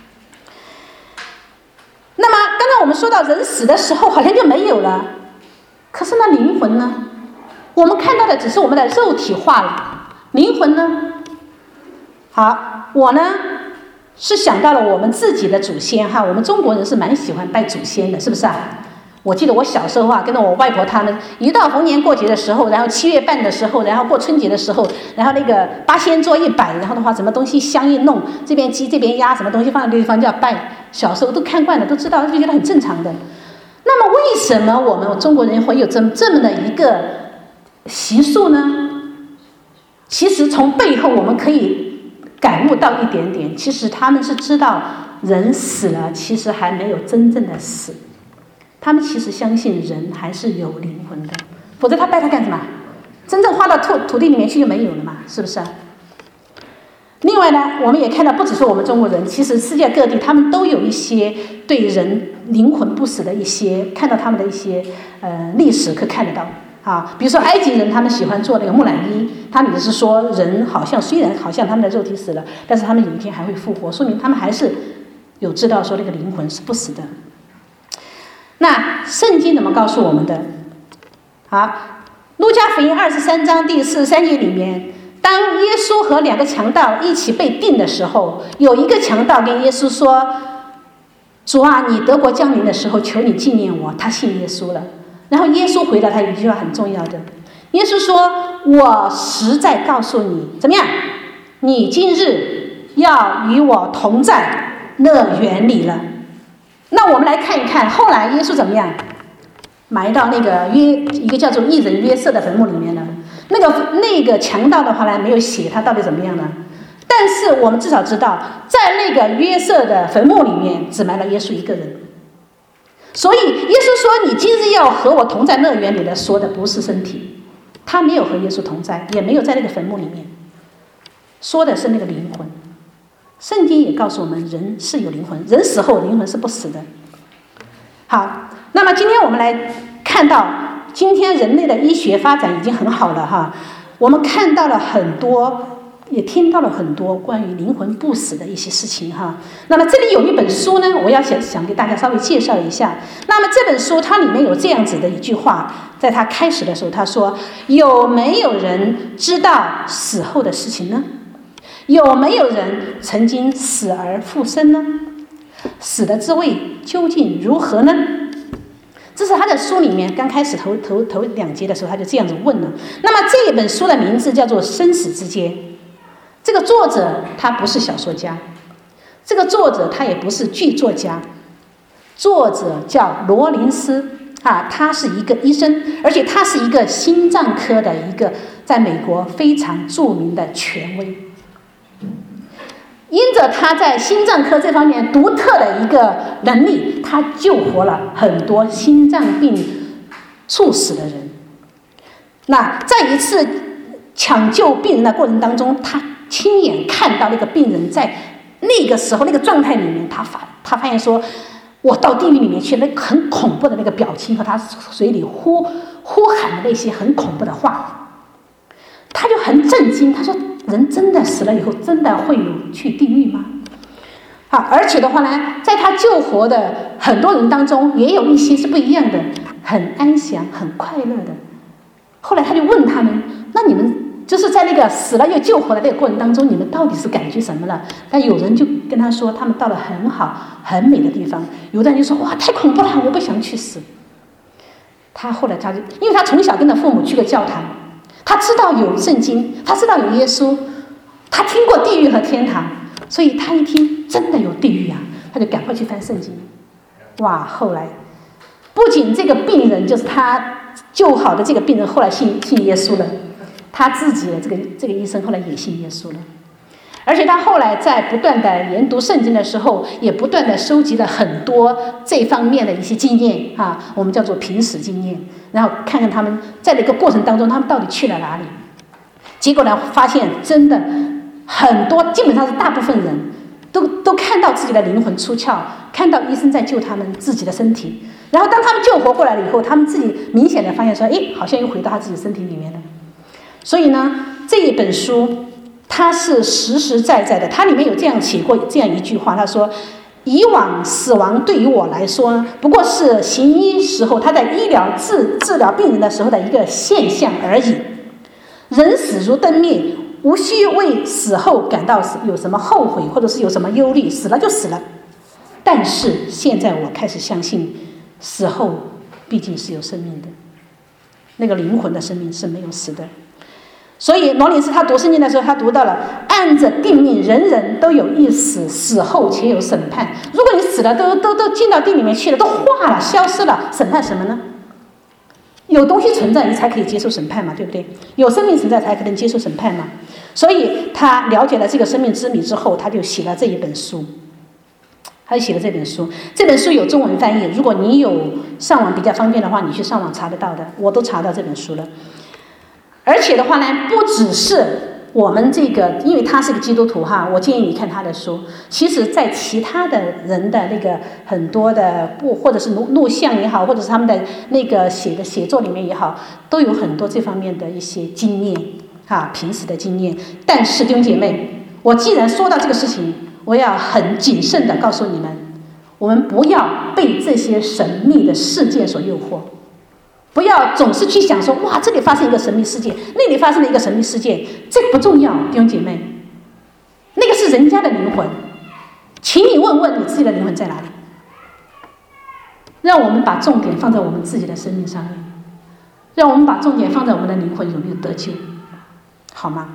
那么刚才我们说到人死的时候好像就没有了，可是那灵魂呢？我们看到的只是我们的肉体化了，灵魂呢？好，我呢是想到了我们自己的祖先哈，我们中国人是蛮喜欢拜祖先的，是不是啊？我记得我小时候啊，跟着我外婆他们，一到逢年过节的时候，然后7月半的时候，然后过春节的时候，然后那个八仙桌一摆，然后的话什么东西香一弄，这边鸡这边鸭，什么东西放在这地方就要拜。小时候都看惯了，都知道，就觉得很正常的。那么为什么我们中国人会有这么的一个习俗呢？其实从背后我们可以感悟到一点点，其实他们是知道人死了其实还没有真正的死，他们其实相信人还是有灵魂的，否则他拜他干什么？真正化到土地里面去就没有了嘛，是不是啊？另外呢，我们也看到不只是我们中国人，其实世界各地他们都有一些对人灵魂不死的一些，看到他们的一些历史可看得到比如说埃及人他们喜欢做那个木乃伊，他们也是说人虽然好像他们的肉体死了，但是他们有一天还会复活，说明他们还是有知道说那个灵魂是不死的。那圣经怎么告诉我们的？路加福音23章第43节里面，当耶稣和2个强盗一起被钉的时候，有一个强盗跟耶稣说，主啊，你得国降临的时候，求你纪念我。他信耶稣了。然后耶稣回答他一句话很重要的，耶稣说，我实在告诉你，怎么样，你今日要与我同在乐园里了。那我们来看一看，后来耶稣怎么样埋到那个一个叫做义人约瑟的坟墓里面了。那个强盗的话呢，没有写他到底怎么样呢？但是我们至少知道，在那个约瑟的坟墓里面只埋了耶稣一个人。所以耶稣说，你今日要和我同在乐园里的，说的不是身体，他没有和耶稣同在，也没有在那个坟墓里面，说的是那个灵魂。圣经也告诉我们，人是有灵魂，人死后灵魂是不死的。好，那么今天我们来看到，今天人类的医学发展已经很好了我们看到了很多，也听到了很多关于灵魂不死的一些事情那么这里有一本书呢，我要想给大家稍微介绍一下。那么这本书它里面有这样子的一句话，在它开始的时候他说，有没有人知道死后的事情呢？有没有人曾经死而复生呢？死的滋味究竟如何呢？这是他的书里面刚开始头2节的时候，他就这样子问了。那么这一本书的名字叫做《生死之间》。这个作者他不是小说家，这个作者他也不是剧作家，作者叫罗林斯他是一个医生，而且他是一个心脏科的一个在美国非常著名的权威。因着他在心脏科这方面独特的一个能力，他救活了很多心脏病猝死的人。那在一次抢救病人的过程当中，他亲眼看到那个病人在那个时候那个状态里面，他发现说，我到地狱里面去，那很恐怖的那个表情和他嘴里呼喊的那些很恐怖的话，他就很震惊。他说，人真的死了以后真的会有去地狱吗？而且的话呢，在他救活的很多人当中，也有一些是不一样的，很安详很快乐的。后来他就问他们，那你们就是在那个死了又救活的那个过程当中，你们到底是感觉什么了？但有人就跟他说，他们到了很好很美的地方。有的人就说，哇，太恐怖了，我不想去死。后来因为他从小跟着父母去过教堂，他知道有圣经，他知道有耶稣，他听过地狱和天堂，所以他一听真的有地狱他就赶快去翻圣经。后来不仅这个病人，就是他救好的这个病人，后来信耶稣了，他自己的这个医生后来也信耶稣了。而且他后来在不断的研读圣经的时候，也不断的收集了很多这方面的一些经验我们叫做凭死经验，然后看看他们在那个过程当中他们到底去了哪里。结果呢，发现真的很多，基本上是大部分人都看到自己的灵魂出窍，看到医生在救他们自己的身体，然后当他们救活过来了以后，他们自己明显的发现说，好像又回到他自己身体里面了。所以呢，这一本书它是实实在在的，它里面有这样写过这样一句话，他说，以往死亡对于我来说不过是行医时候他在医疗治疗病人的时候的一个现象而已。人死如灯灭，无需为死后感到有什么后悔，或者是有什么忧虑，死了就死了。但是现在我开始相信，死后毕竟是有生命的，那个灵魂的生命是没有死的。所以罗林斯他读圣经的时候，他读到了按着定命，人人都有一死，死后且有审判。如果你死了，都进到地里面去了，都化了，消失了，审判什么呢？有东西存在，你才可以接受审判嘛，对不对？有生命存在才可能接受审判嘛。所以他了解了这个生命之谜之后，他就写了这一本书。这本书有中文翻译，如果你有上网比较方便的话，你去上网查得到的，我都查到这本书了。而且的话呢，不只是我们这个，因为他是个基督徒哈，我建议你看他的书。其实，在其他的人的那个很多的或者是录像也好，或者是他们的那个写作里面也好，都有很多这方面的一些经验啊，平时的经验。但是弟兄姐妹，我既然说到这个事情，我要很谨慎的告诉你们，我们不要被这些神秘的事件所诱惑。不要总是去想说，哇，这里发生一个神秘事件，那里发生了一个神秘事件，这个不重要，弟兄姐妹，那个是人家的灵魂，请你问问你自己的灵魂在哪里。让我们把重点放在我们自己的生命上面，让我们把重点放在我们的灵魂有没有得救，好吗？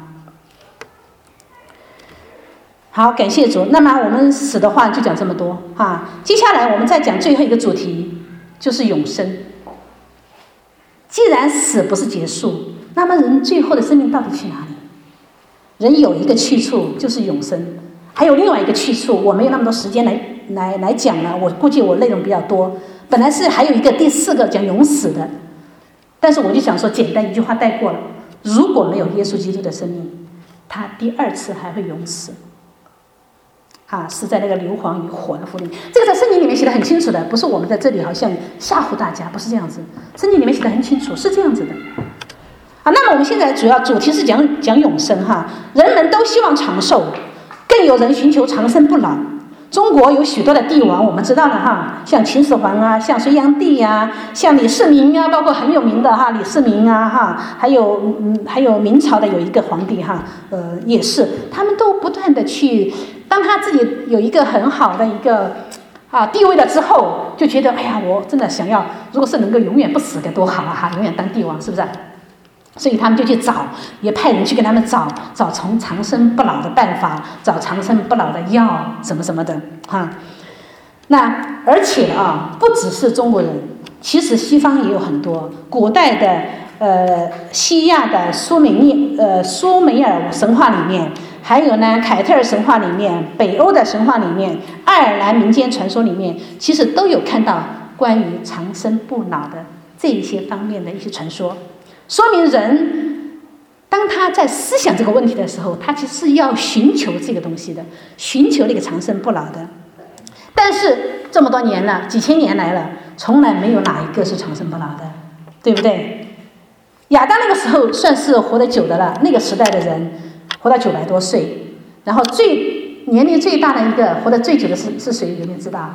好，感谢主。那么我们死的话就讲这么多啊，接下来我们再讲最后一个主题，就是永生。既然死不是结束，那么人最后的生命到底去哪里？人有一个去处就是永生，还有另外一个去处，我没有那么多时间来讲了，我估计我内容比较多。本来是还有一个第4个讲永死的，但是我就想说简单一句话带过了。如果没有耶稣基督的生命，他第2次还会永死。是在那个硫磺与火的福音，这个在圣经里面写得很清楚的，不是我们在这里好像吓唬大家，不是这样子。圣经里面写得很清楚，是这样子的。那么我们现在主题是讲永生哈，人们都希望长寿，更有人寻求长生不老。中国有许多的帝王，我们知道的哈，像秦始皇啊，像隋炀帝啊，像李世民啊，包括很有名的李世民啊哈，还有明朝的有一个皇帝哈，也是，他们都不断的去。当他自己有一个很好的一个地位了之后，就觉得哎呀，我真的想要，如果是能够永远不死该多好啊！永远当帝王，是不是？所以他们就去找，也派人去跟他们找从长生不老的办法，找长生不老的药，什么什么的哈。那而且不只是中国人，其实西方也有很多古代的西亚的苏美尔神话里面。还有呢，凯特尔神话里面、北欧的神话里面、爱尔兰民间传说里面，其实都有看到关于长生不老的这一些方面的一些传说，说明人当他在思想这个问题的时候，他其实是要寻求这个东西的，寻求那个长生不老的。但是这么多年了，几千年来了，从来没有哪一个是长生不老的，对不对？亚当那个时候算是活得久的了，那个时代的人活到900多岁，然后年龄最大的一个活得最久的是谁？有没有知道？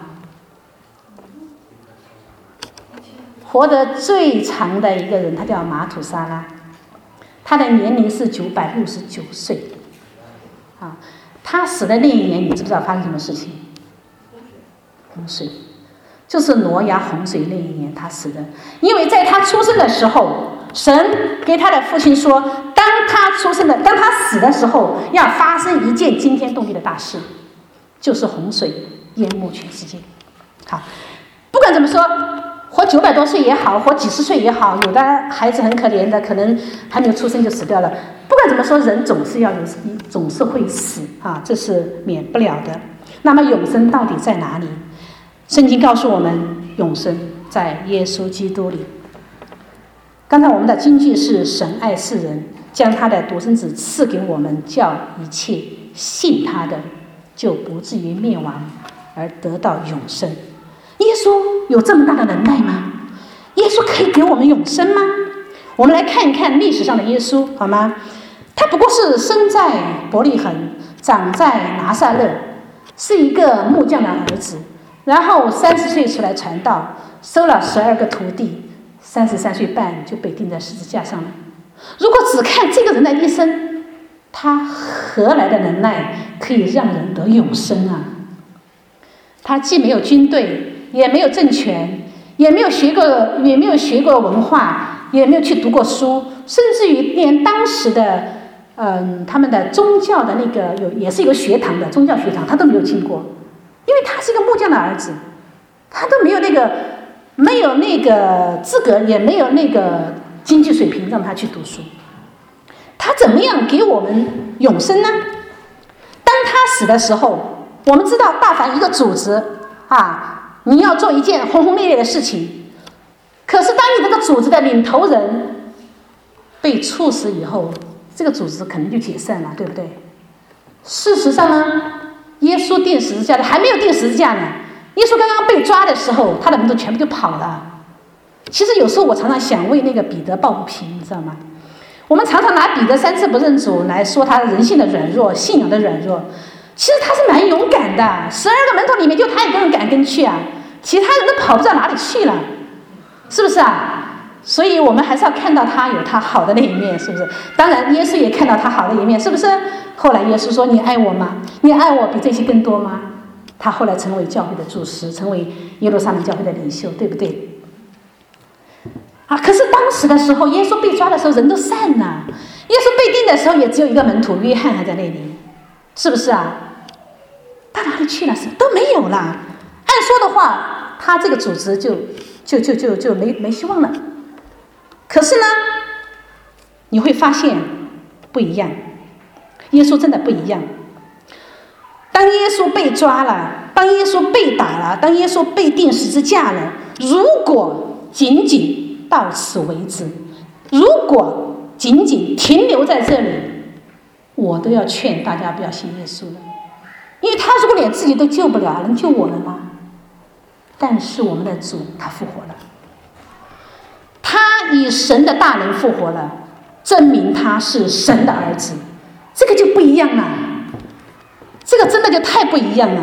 活得最长的一个人，他叫马土沙拉，他的年龄是969岁。他死的那一年，你知不知道发生什么事情？洪水，就是挪亚洪水那一年他死的。因为在他出生的时候，神给他的父亲说，当他死的时候，要发生一件惊天动地的大事，就是洪水淹没全世界。好，不管怎么说，活900多岁也好，活几十岁也好，有的孩子很可怜的，可能还没有出生就死掉了。不管怎么说，人总是会死这是免不了的。那么永生到底在哪里？圣经告诉我们，永生在耶稣基督里。刚才我们的金句是神爱世人，将他的独生子赐给我们，叫一切信他的就不至于灭亡，而得到永生。耶稣有这么大的能耐吗？耶稣可以给我们永生吗？我们来看一看历史上的耶稣好吗？他不过是生在伯利恒，长在拿撒勒，是一个木匠的儿子，然后30岁出来传道，收了12个徒弟，33岁半就被钉在十字架上了。如果只看这个人的一生，他何来的能耐可以让人得永生啊？他既没有军队，也没有政权，也没有学过文化，也没有去读过书，甚至于连当时的他们的宗教的那个也是一个学堂的宗教学堂，他都没有进过，因为他是一个木匠的儿子，他都没有那个资格，也没有那个经济水平让他去读书。他怎么样给我们永生呢？当他死的时候，我们知道大凡一个组织你要做一件轰轰烈烈的事情，可是当你这个组织的领头人被处死以后， 这个组织可能就解散了，对不对？事实上呢，耶稣钉十字架的还没有钉十字架呢。耶稣刚刚被抓的时候，他的门徒全部就跑了。其实有时候我常常想为那个彼得抱不平，你知道吗？我们常常拿彼得3次不认主来说他人性的软弱、信仰的软弱。其实他是蛮勇敢的，12个门徒里面就他一个人敢跟去啊，其他人都跑不到哪里去了，是不是啊？所以我们还是要看到他有他好的那一面，是不是？当然耶稣也看到他好的一面，是不是？后来耶稣说：“你爱我吗？你爱我比这些更多吗？”他后来成为教会的柱石，成为耶路撒冷教会的领袖，对不对？可是当时的时候，耶稣被抓的时候人都散了，耶稣被钉的时候也只有一个门徒约翰还在那里，是不是啊？到哪里去了？都没有了。按说的话，他这个组织就没希望了。可是呢，你会发现不一样，耶稣真的不一样。当耶稣被抓了，当耶稣被打了，当耶稣被钉十字架了，如果仅仅到此为止，如果仅仅停留在这里，我都要劝大家不要信耶稣了。因为他如果连自己都救不了，能救我们吗？但是我们的主他复活了，他以神的大能复活了，证明他是神的儿子，这个就不一样了，这个真的就太不一样了。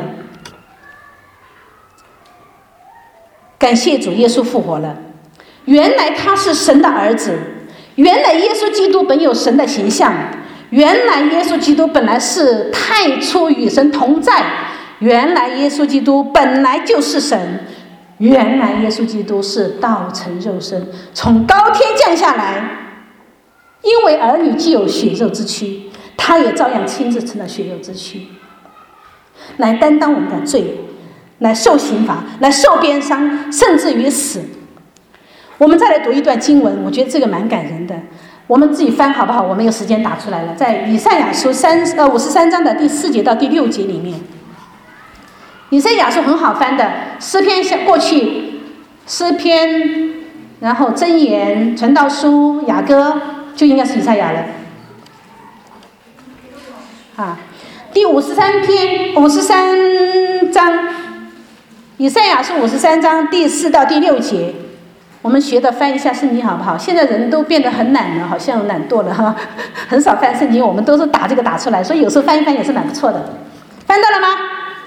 感谢主，耶稣复活了，原来他是神的儿子，原来耶稣基督本有神的形象，原来耶稣基督本来是太初与神同在，原来耶稣基督本来就是神，原来耶稣基督是道成肉身，从高天降下来，因为儿女既有血肉之躯，他也照样亲自成了血肉之躯，来担当我们的罪，来受刑罚，来受鞭伤，甚至于死。我们再来读一段经文，我觉得这个蛮感人的，我们自己翻好不好？我没有时间打出来了，在以赛亚书53章的第4节到第6节里面。以赛亚书很好翻的，诗篇过去，诗篇，然后箴言、传道书、雅歌，就应该是以赛亚了。第53章，以赛亚书53章第4到第6节。我们学的翻一下圣经好不好？现在人都变得很懒了，好像懒惰了哈，很少翻圣经，我们都是打这个打出来，所以有时候翻一翻也是蛮不错的。翻到了吗？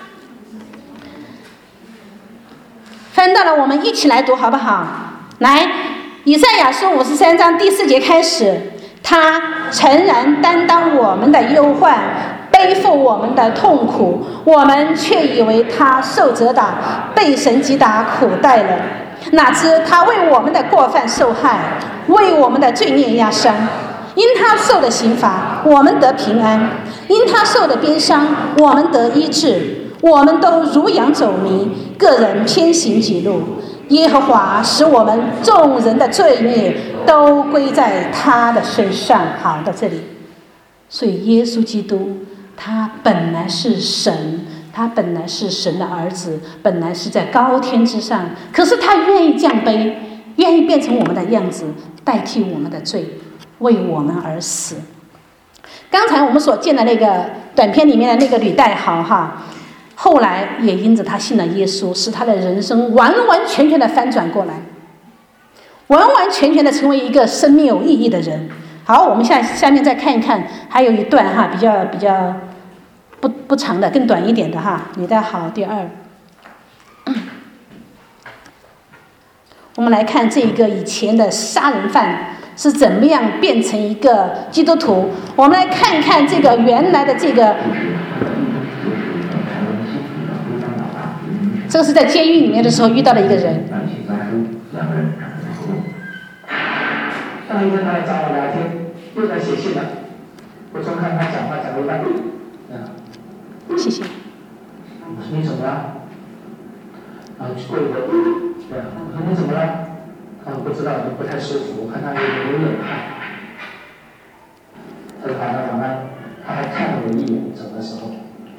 翻到了，我们一起来读好不好？来，以赛亚书53章第4节开始，他诚然担当我们的忧患，背负我们的痛苦，我们却以为他受责打，被神击打，苦待了。哪知他为我们的过犯受害，为我们的罪孽压伤。因他受的刑罚，我们得平安；因他受的鞭伤，我们得医治。我们都如羊走迷，个人偏行己路。耶和华使我们众人的罪孽都归在他的身上。好，到这里。所以耶稣基督他本来是神，他本来是神的儿子，本来是在高天之上，可是他愿意降卑，愿意变成我们的样子，代替我们的罪，为我们而死。刚才我们所见的那个短片里面的那个吕代豪哈，后来也因着他信了耶稣，使他的人生完完全全的翻转过来，完完全全的成为一个生命有意义的人。好，我们下面再看一看，还有一段哈，比较不长的，更短一点的哈。吕代豪第2，我们来看这个以前的杀人犯是怎么样变成一个基督徒。我们来看一看这个原来的这个是在监狱里面的时候遇到的一个人。 上一天他来找我聊天，又在写信了。我说看他讲话讲了一半， 谢谢。 我说你怎么了？然后去过一会儿，对啊，我说你怎么了？他说不知道，就不太舒服，我看他有点冷汗。他说好的，晚安。他还看了我一眼，走的时候，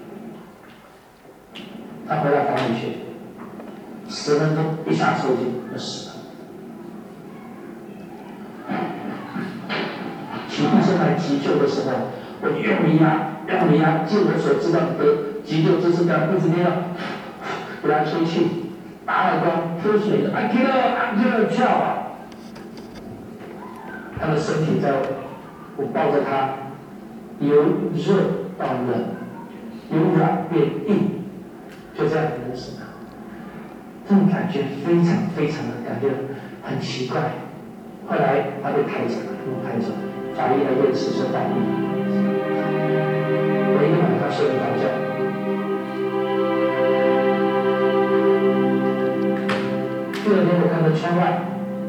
他回到房里去，10分钟一下抽筋就死了。请医生来急救的时候，我用力压，尽我所知道的急救姿势，这样一直那样给他吹气，打耳光，喝水的，安吉勒跳啊！他的身体在我抱着他，由热到冷，由软变硬，就这样子死了。这种感觉非常的感觉很奇怪。后来他被抬走了，法医来验尸说倒地。我一个晚上睡不着觉。第二天我看到窗外，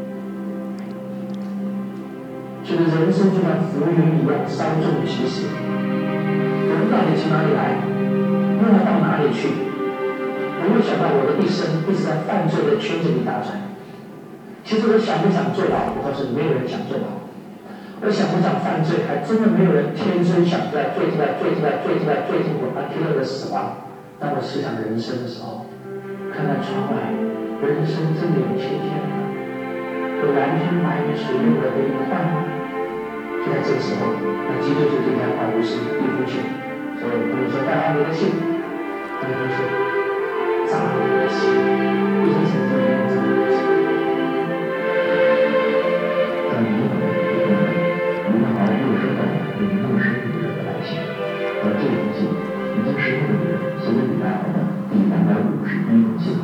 觉得人生就像浮云一样稍纵即逝。我们到底从哪里来？又要到哪里去？我又想到我的一生一直在犯罪的圈子里打转。其实我想不想坐牢，我告诉你，没有人想坐牢。我想不想犯罪，还真的没有人天生想在最近我安提勒的死亡。当我思想人生的时候，看看窗外，人生真的有切片了，有蓝天白云水路的一换。就在这个时候，那基督就对他保护师一封信，所以不能说带好你的信，那封信扎你的心，一封信就能扎你的心。 在民国一个人，卢大豪又收到了一名陌生女人的来信，而这封信已经是那个女人写给李大豪的第251封信。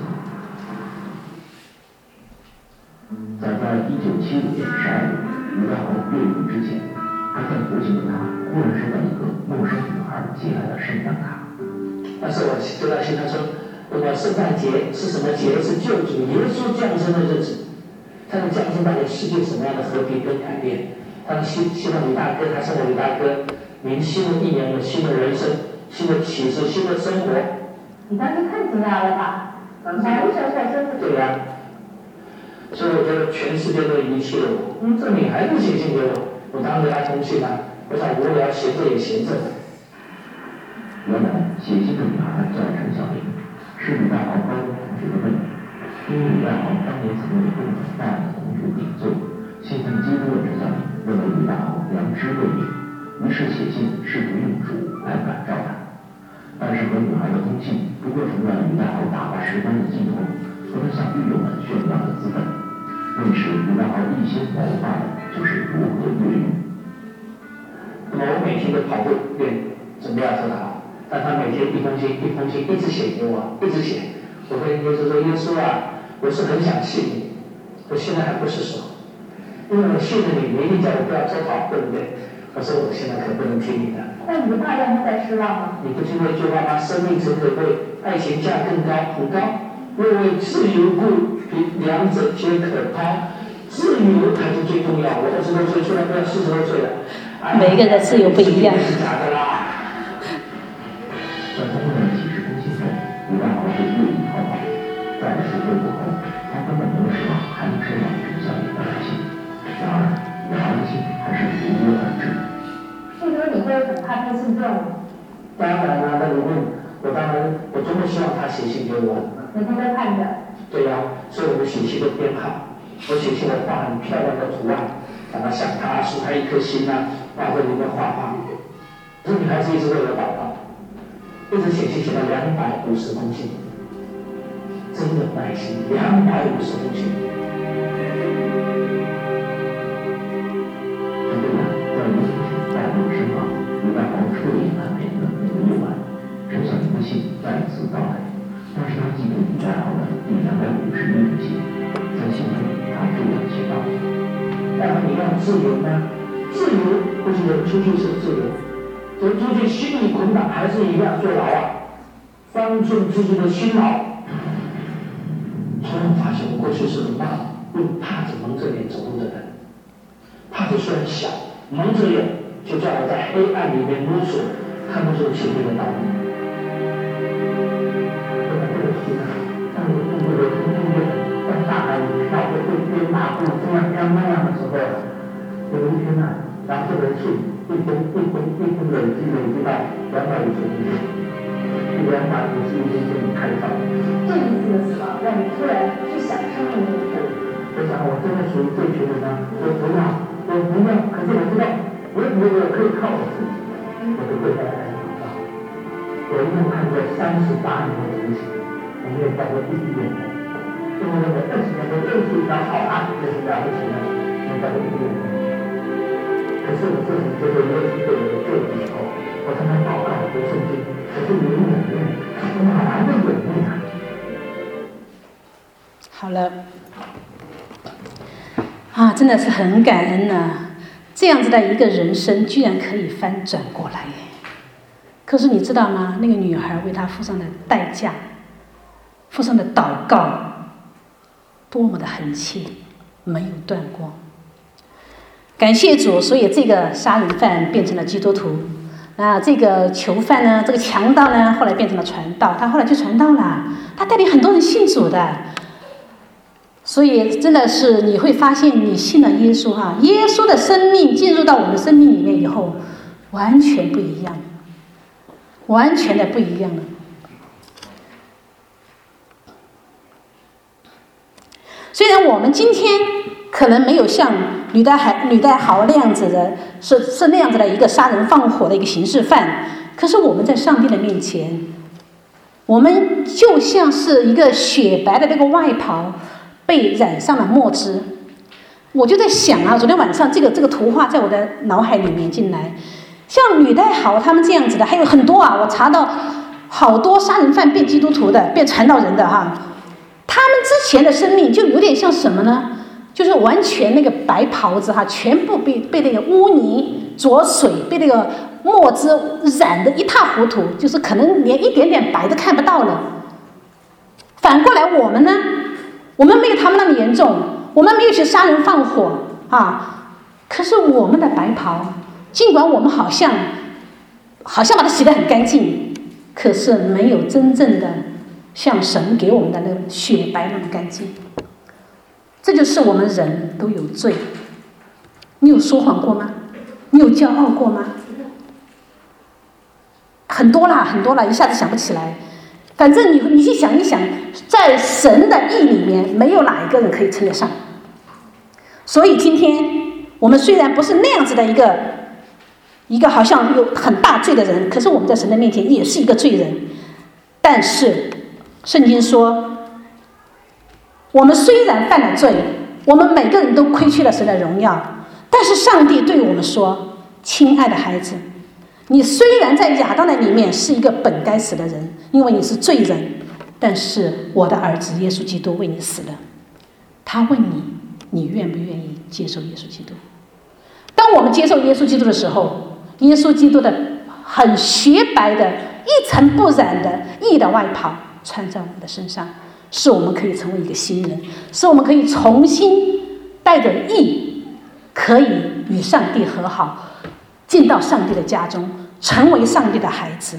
在1975年12月，卢大豪越狱之前，还在服刑的他忽然收到一个陌生女孩寄来的圣诞卡。 那时候我收到信，他说：“那么圣诞节是什么节？是救主耶稣降生的日子。他的降生带给世界什么样的和平跟改变？他希望李大哥，他是我李大哥，您新的一年有新的人生，新的启示，新的生活。” 你当时太惊讶了吧？小小身子。 对呀。所以我觉得全世界都遗弃了我。这女孩子写信给我，我当然给她通信啊。我想无聊，闲着也闲着。 原来写信的女孩叫陈小玲，是李大豪高中同学的妹妹。因为李大豪当年曾为共产办案的同学顶罪，现在接触了陈小玲，认为李大豪良知未泯，于是写信试图用主来感召他。但是和女孩的通信不过成了李大豪打发时光的镜头，和他向狱友们炫耀的资本。那时李大豪一心谋划的就是如何越狱。 那么我每天都跑步练，准备要逃逃，但他每天一封信一直写给我，一直写。我跟耶稣说：“耶稣啊，我是很想信你，我现在还不是时候，因为我信了你，你一定叫我不要偷跑，对不对？”我说：“我现在可不能听你的。” 那你不怕让他再失望吗？ 你不听那句话吗？生命诚可贵，爱情价更高，很高。若为自由故，两者皆可抛。自由才是最重要。我20多岁，虽然不要40多岁了。 每一个人的自由不一样。 是假的啦。 在通过了几十封信后，李大豪就越狱逃跑。在赎罪过后，他根本没有指望还能收到陈小玲的来信。然而，女孩的信还是如约而至。 那时候你会很怕他信掉吗？ 当然啦，那你问我多么希望他写信给我。 每天都看着。 对呀，所以我们写信的编号，我写信我画很漂亮的图案，让他想他，竖他一颗心啊，画在里面画画。这女孩子一直为我祷告，一直写信写到250封信，真有耐心，250封信。 就这样，在一封信带入身亡，李大豪彻夜难眠的那个夜晚，陈小玲的信再次到来。但是他寄给李大豪的第251封信，在信中他这样写道：“ 但你要自由吗？自由不是人出去是自由，人出去心理捆绑还是一样坐牢啊，放纵自己的辛劳。”突然发现我过去是很怕着蒙着脸走路的人，怕着虽然小，蒙着眼就叫我在黑暗里面摸索，看不出前面的道路。当你度过了空中在大海里跳着会飞大步这样那样的时候，有一天呢，然后的信一封累积到250封信，251封信太少。 这一次的死亡让你突然去想生命的意义。 我想我真的属于这群人呢，我不要，可是我知道我以为我可以靠我自己，我就跪在爱祷告。我一共看过38年的图形，我没有带过一滴眼泪，因为我20年都认识一条好汉，就是了不起了，没带过一滴眼泪。可是我自己接受耶稣对我的救赎以后，我常常祷告读圣经，可是流眼泪，我哪来的眼泪啊？ 好了，真的是很感恩啊！这样子的一个人生居然可以翻转过来耶！可是你知道吗？那个女孩为他付上的代价，付上的祷告，多么的恳切，没有断过。感谢主，所以这个杀人犯变成了基督徒，这个囚犯呢，这个强盗呢，后来变成了传道，他后来就传道了，他带领很多人信主的。所以真的是你会发现，你信了耶稣耶稣的生命进入到我们生命里面以后，完全不一样，完全的不一样了。虽然我们今天可能没有像吕代豪那样子的，是那样子的一个杀人放火的一个刑事犯，可是我们在上帝的面前，我们就像是一个雪白的那个外袍被染上了墨汁。我就在想昨天晚上这个图画在我的脑海里面进来，像吕代豪他们这样子的还有很多我查到好多杀人犯变基督徒的，变传道人的他们之前的生命就有点像什么呢？就是完全那个白袍子全部被那个污泥浊水，被那个墨汁染得一塌糊涂，就是可能连一点点白都看不到了。反过来我们呢，我们没有他们那么严重，我们没有去杀人放火可是我们的白袍，尽管我们好像把它洗得很干净，可是没有真正的像神给我们的那个雪白那么干净。这就是我们人都有罪。你有说谎过吗？你有骄傲过吗？很多啦，一下子想不起来。反正你去想一想，在神的意里面，没有哪一个人可以称得上。所以今天我们虽然不是那样子的一个好像有很大罪的人，可是我们在神的面前也是一个罪人。但是圣经说，我们虽然犯了罪，我们每个人都亏缺了神的荣耀，但是上帝对我们说，亲爱的孩子，你虽然在亚当的里面是一个本该死的人，因为你是罪人，但是我的儿子耶稣基督为你死了。他问你，你愿不愿意接受耶稣基督？当我们接受耶稣基督的时候，耶稣基督的很雪白的一尘不染的义的外袍穿在我们的身上，使我们可以成为一个新人，使我们可以重新带着义，可以与上帝和好，进到上帝的家中，成为上帝的孩子。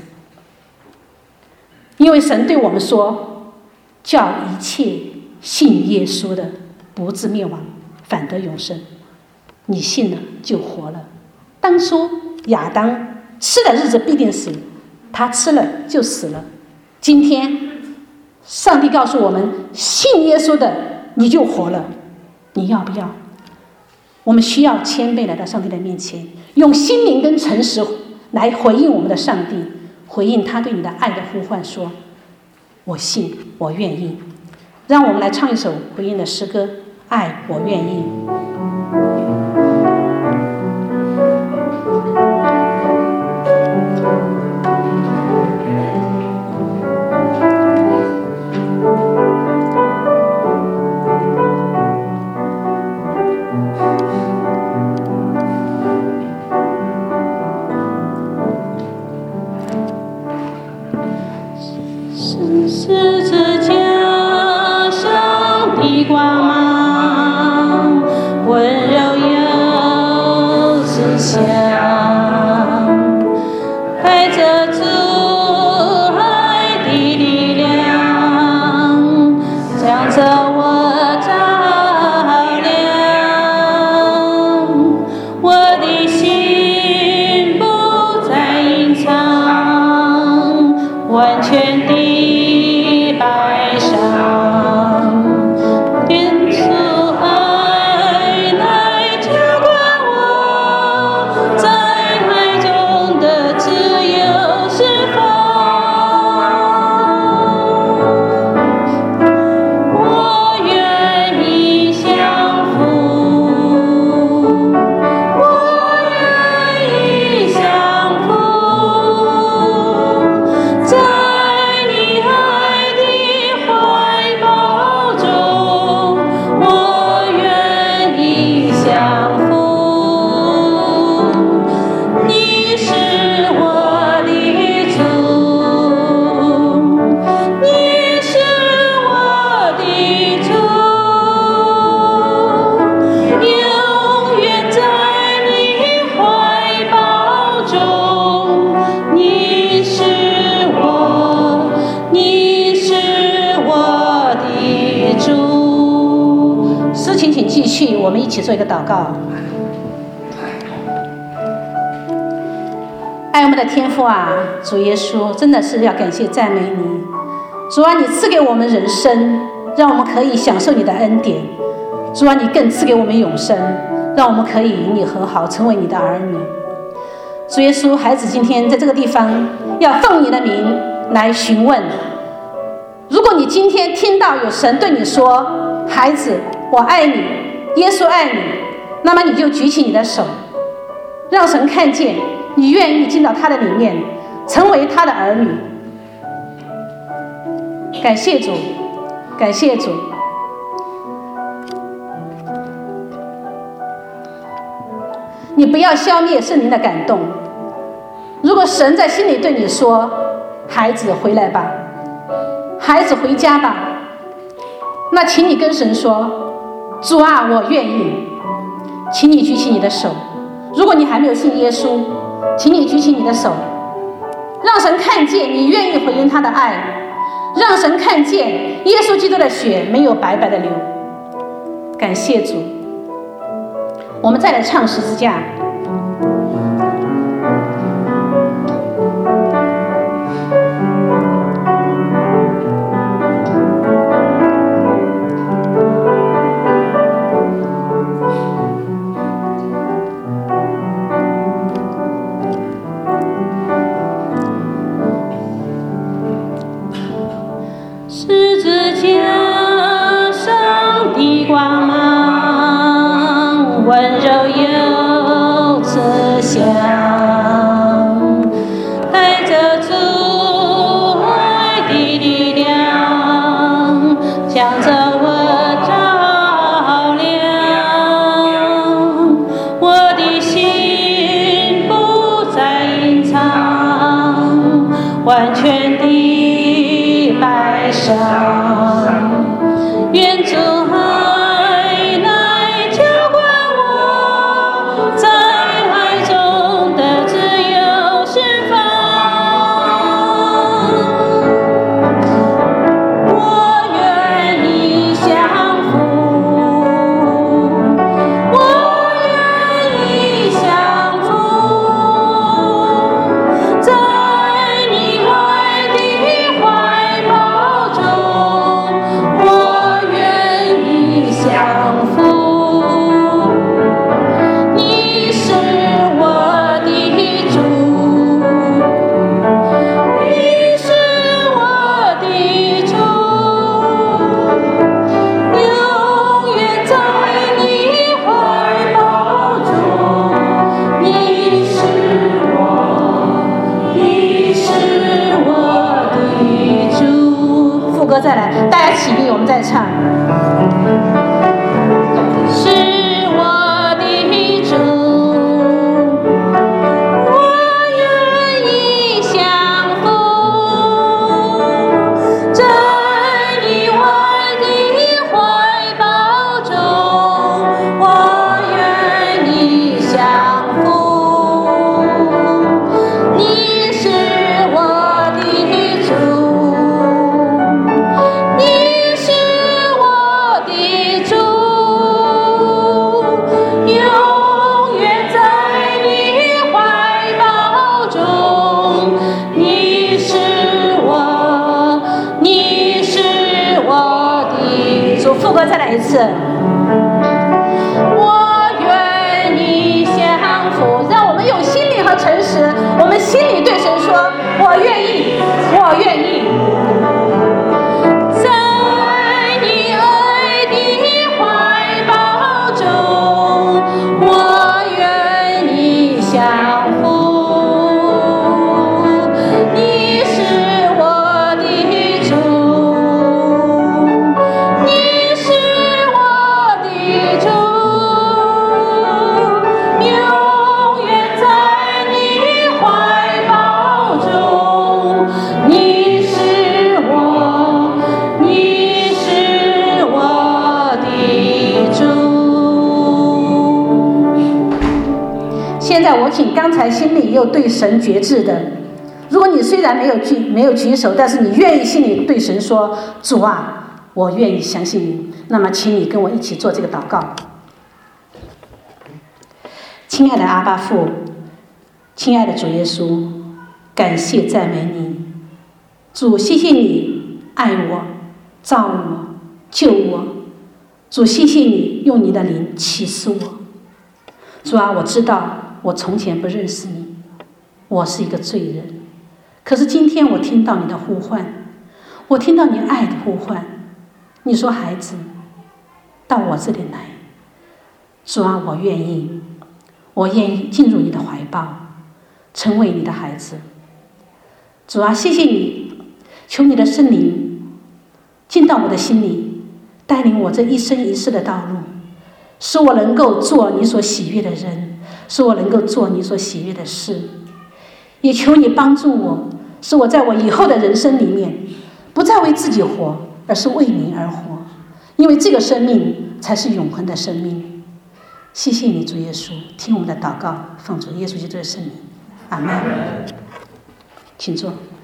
因为神对我们说，叫一切信耶稣的不至灭亡，反得永生。你信了就活了。当初亚当吃的日子必定死，他吃了就死了。今天上帝告诉我们，信耶稣的你就活了，你要不要？我们需要谦卑来到上帝的面前，用心灵跟诚实来回应我们的上帝，回应他对你的爱的呼唤，说我信，我愿意。让我们来唱一首回应的诗歌，爱我愿意。 光芒温柔起做一个祷告。爱我们的天父啊，主耶稣，真的是要感谢赞美你。主啊，你赐给我们人生，让我们可以享受你的恩典。主啊，你更赐给我们永生，让我们可以与你和好，成为你的儿女。主耶稣，孩子今天在这个地方要奉你的名来询问。如果你今天听到有神对你说，孩子，我爱你，耶稣爱你，那么你就举起你的手，让神看见你愿意进到他的里面，成为他的儿女。感谢主，感谢主。你不要消灭圣灵的感动。如果神在心里对你说，孩子回来吧，孩子回家吧，那请你跟神说，主啊，我愿意。请你举起你的手。如果你还没有信耶稣，请你举起你的手，让神看见你愿意回应他的爱，让神看见耶稣基督的血没有白白的流。感谢主。我们再来唱十字架。 十字架上的光芒，温柔又慈祥，带着主爱的力量，向着我照亮。我的心不再隐藏，完全的摆上，愿主爱来浇灌我，在爱中的自由释放。我愿意降服，我愿意降服，在你爱的怀抱中，我愿意降服。你是我的主，你是我的主，永远在你怀抱中。你是我，你是我的主。 副歌再来，大家起立，我们再唱。 是我的主，我愿意降服，在你爱的怀抱中，我愿意降服。你是我的主，你是我的主，永远在你怀抱中。你是我，你是我的主。 副歌再来一次。 我愿意降服， 让我们用心灵和诚实，我们心里对神说，我愿意，我愿意。 在你爱的怀抱中，我愿意降服。你是我的主，你是我的主，永远在你怀抱中。你是我，你是我的主。 现在我请刚才心里又对神决志的，如果你虽然没有举手，但是你愿意心里对神说，主啊，我愿意相信你，那么请你跟我一起做这个祷告。 亲爱的阿爸父，亲爱的主耶稣，感谢赞美你。主，谢谢你爱我、造我、救我。主，谢谢你用你的灵启示我。主啊，我知道我从前不认识你，我是一个罪人。可是今天我听到你的呼唤，我听到你爱的呼唤。你说孩子，到我这里来。主啊，我愿意进入你的怀抱，成为你的孩子。主啊，谢谢你，求你的圣灵进到我的心里，带领我这一生一世的道路，使我能够做你所喜悦的人，使我能够做你所喜悦的事。也求你帮助我，使我在我以后的人生里面，不再为自己活，而是为你而活，因为这个生命才是永恒的生命。谢谢你，主耶稣，听我们的祷告，奉主耶稣基督的圣名，阿门。请坐。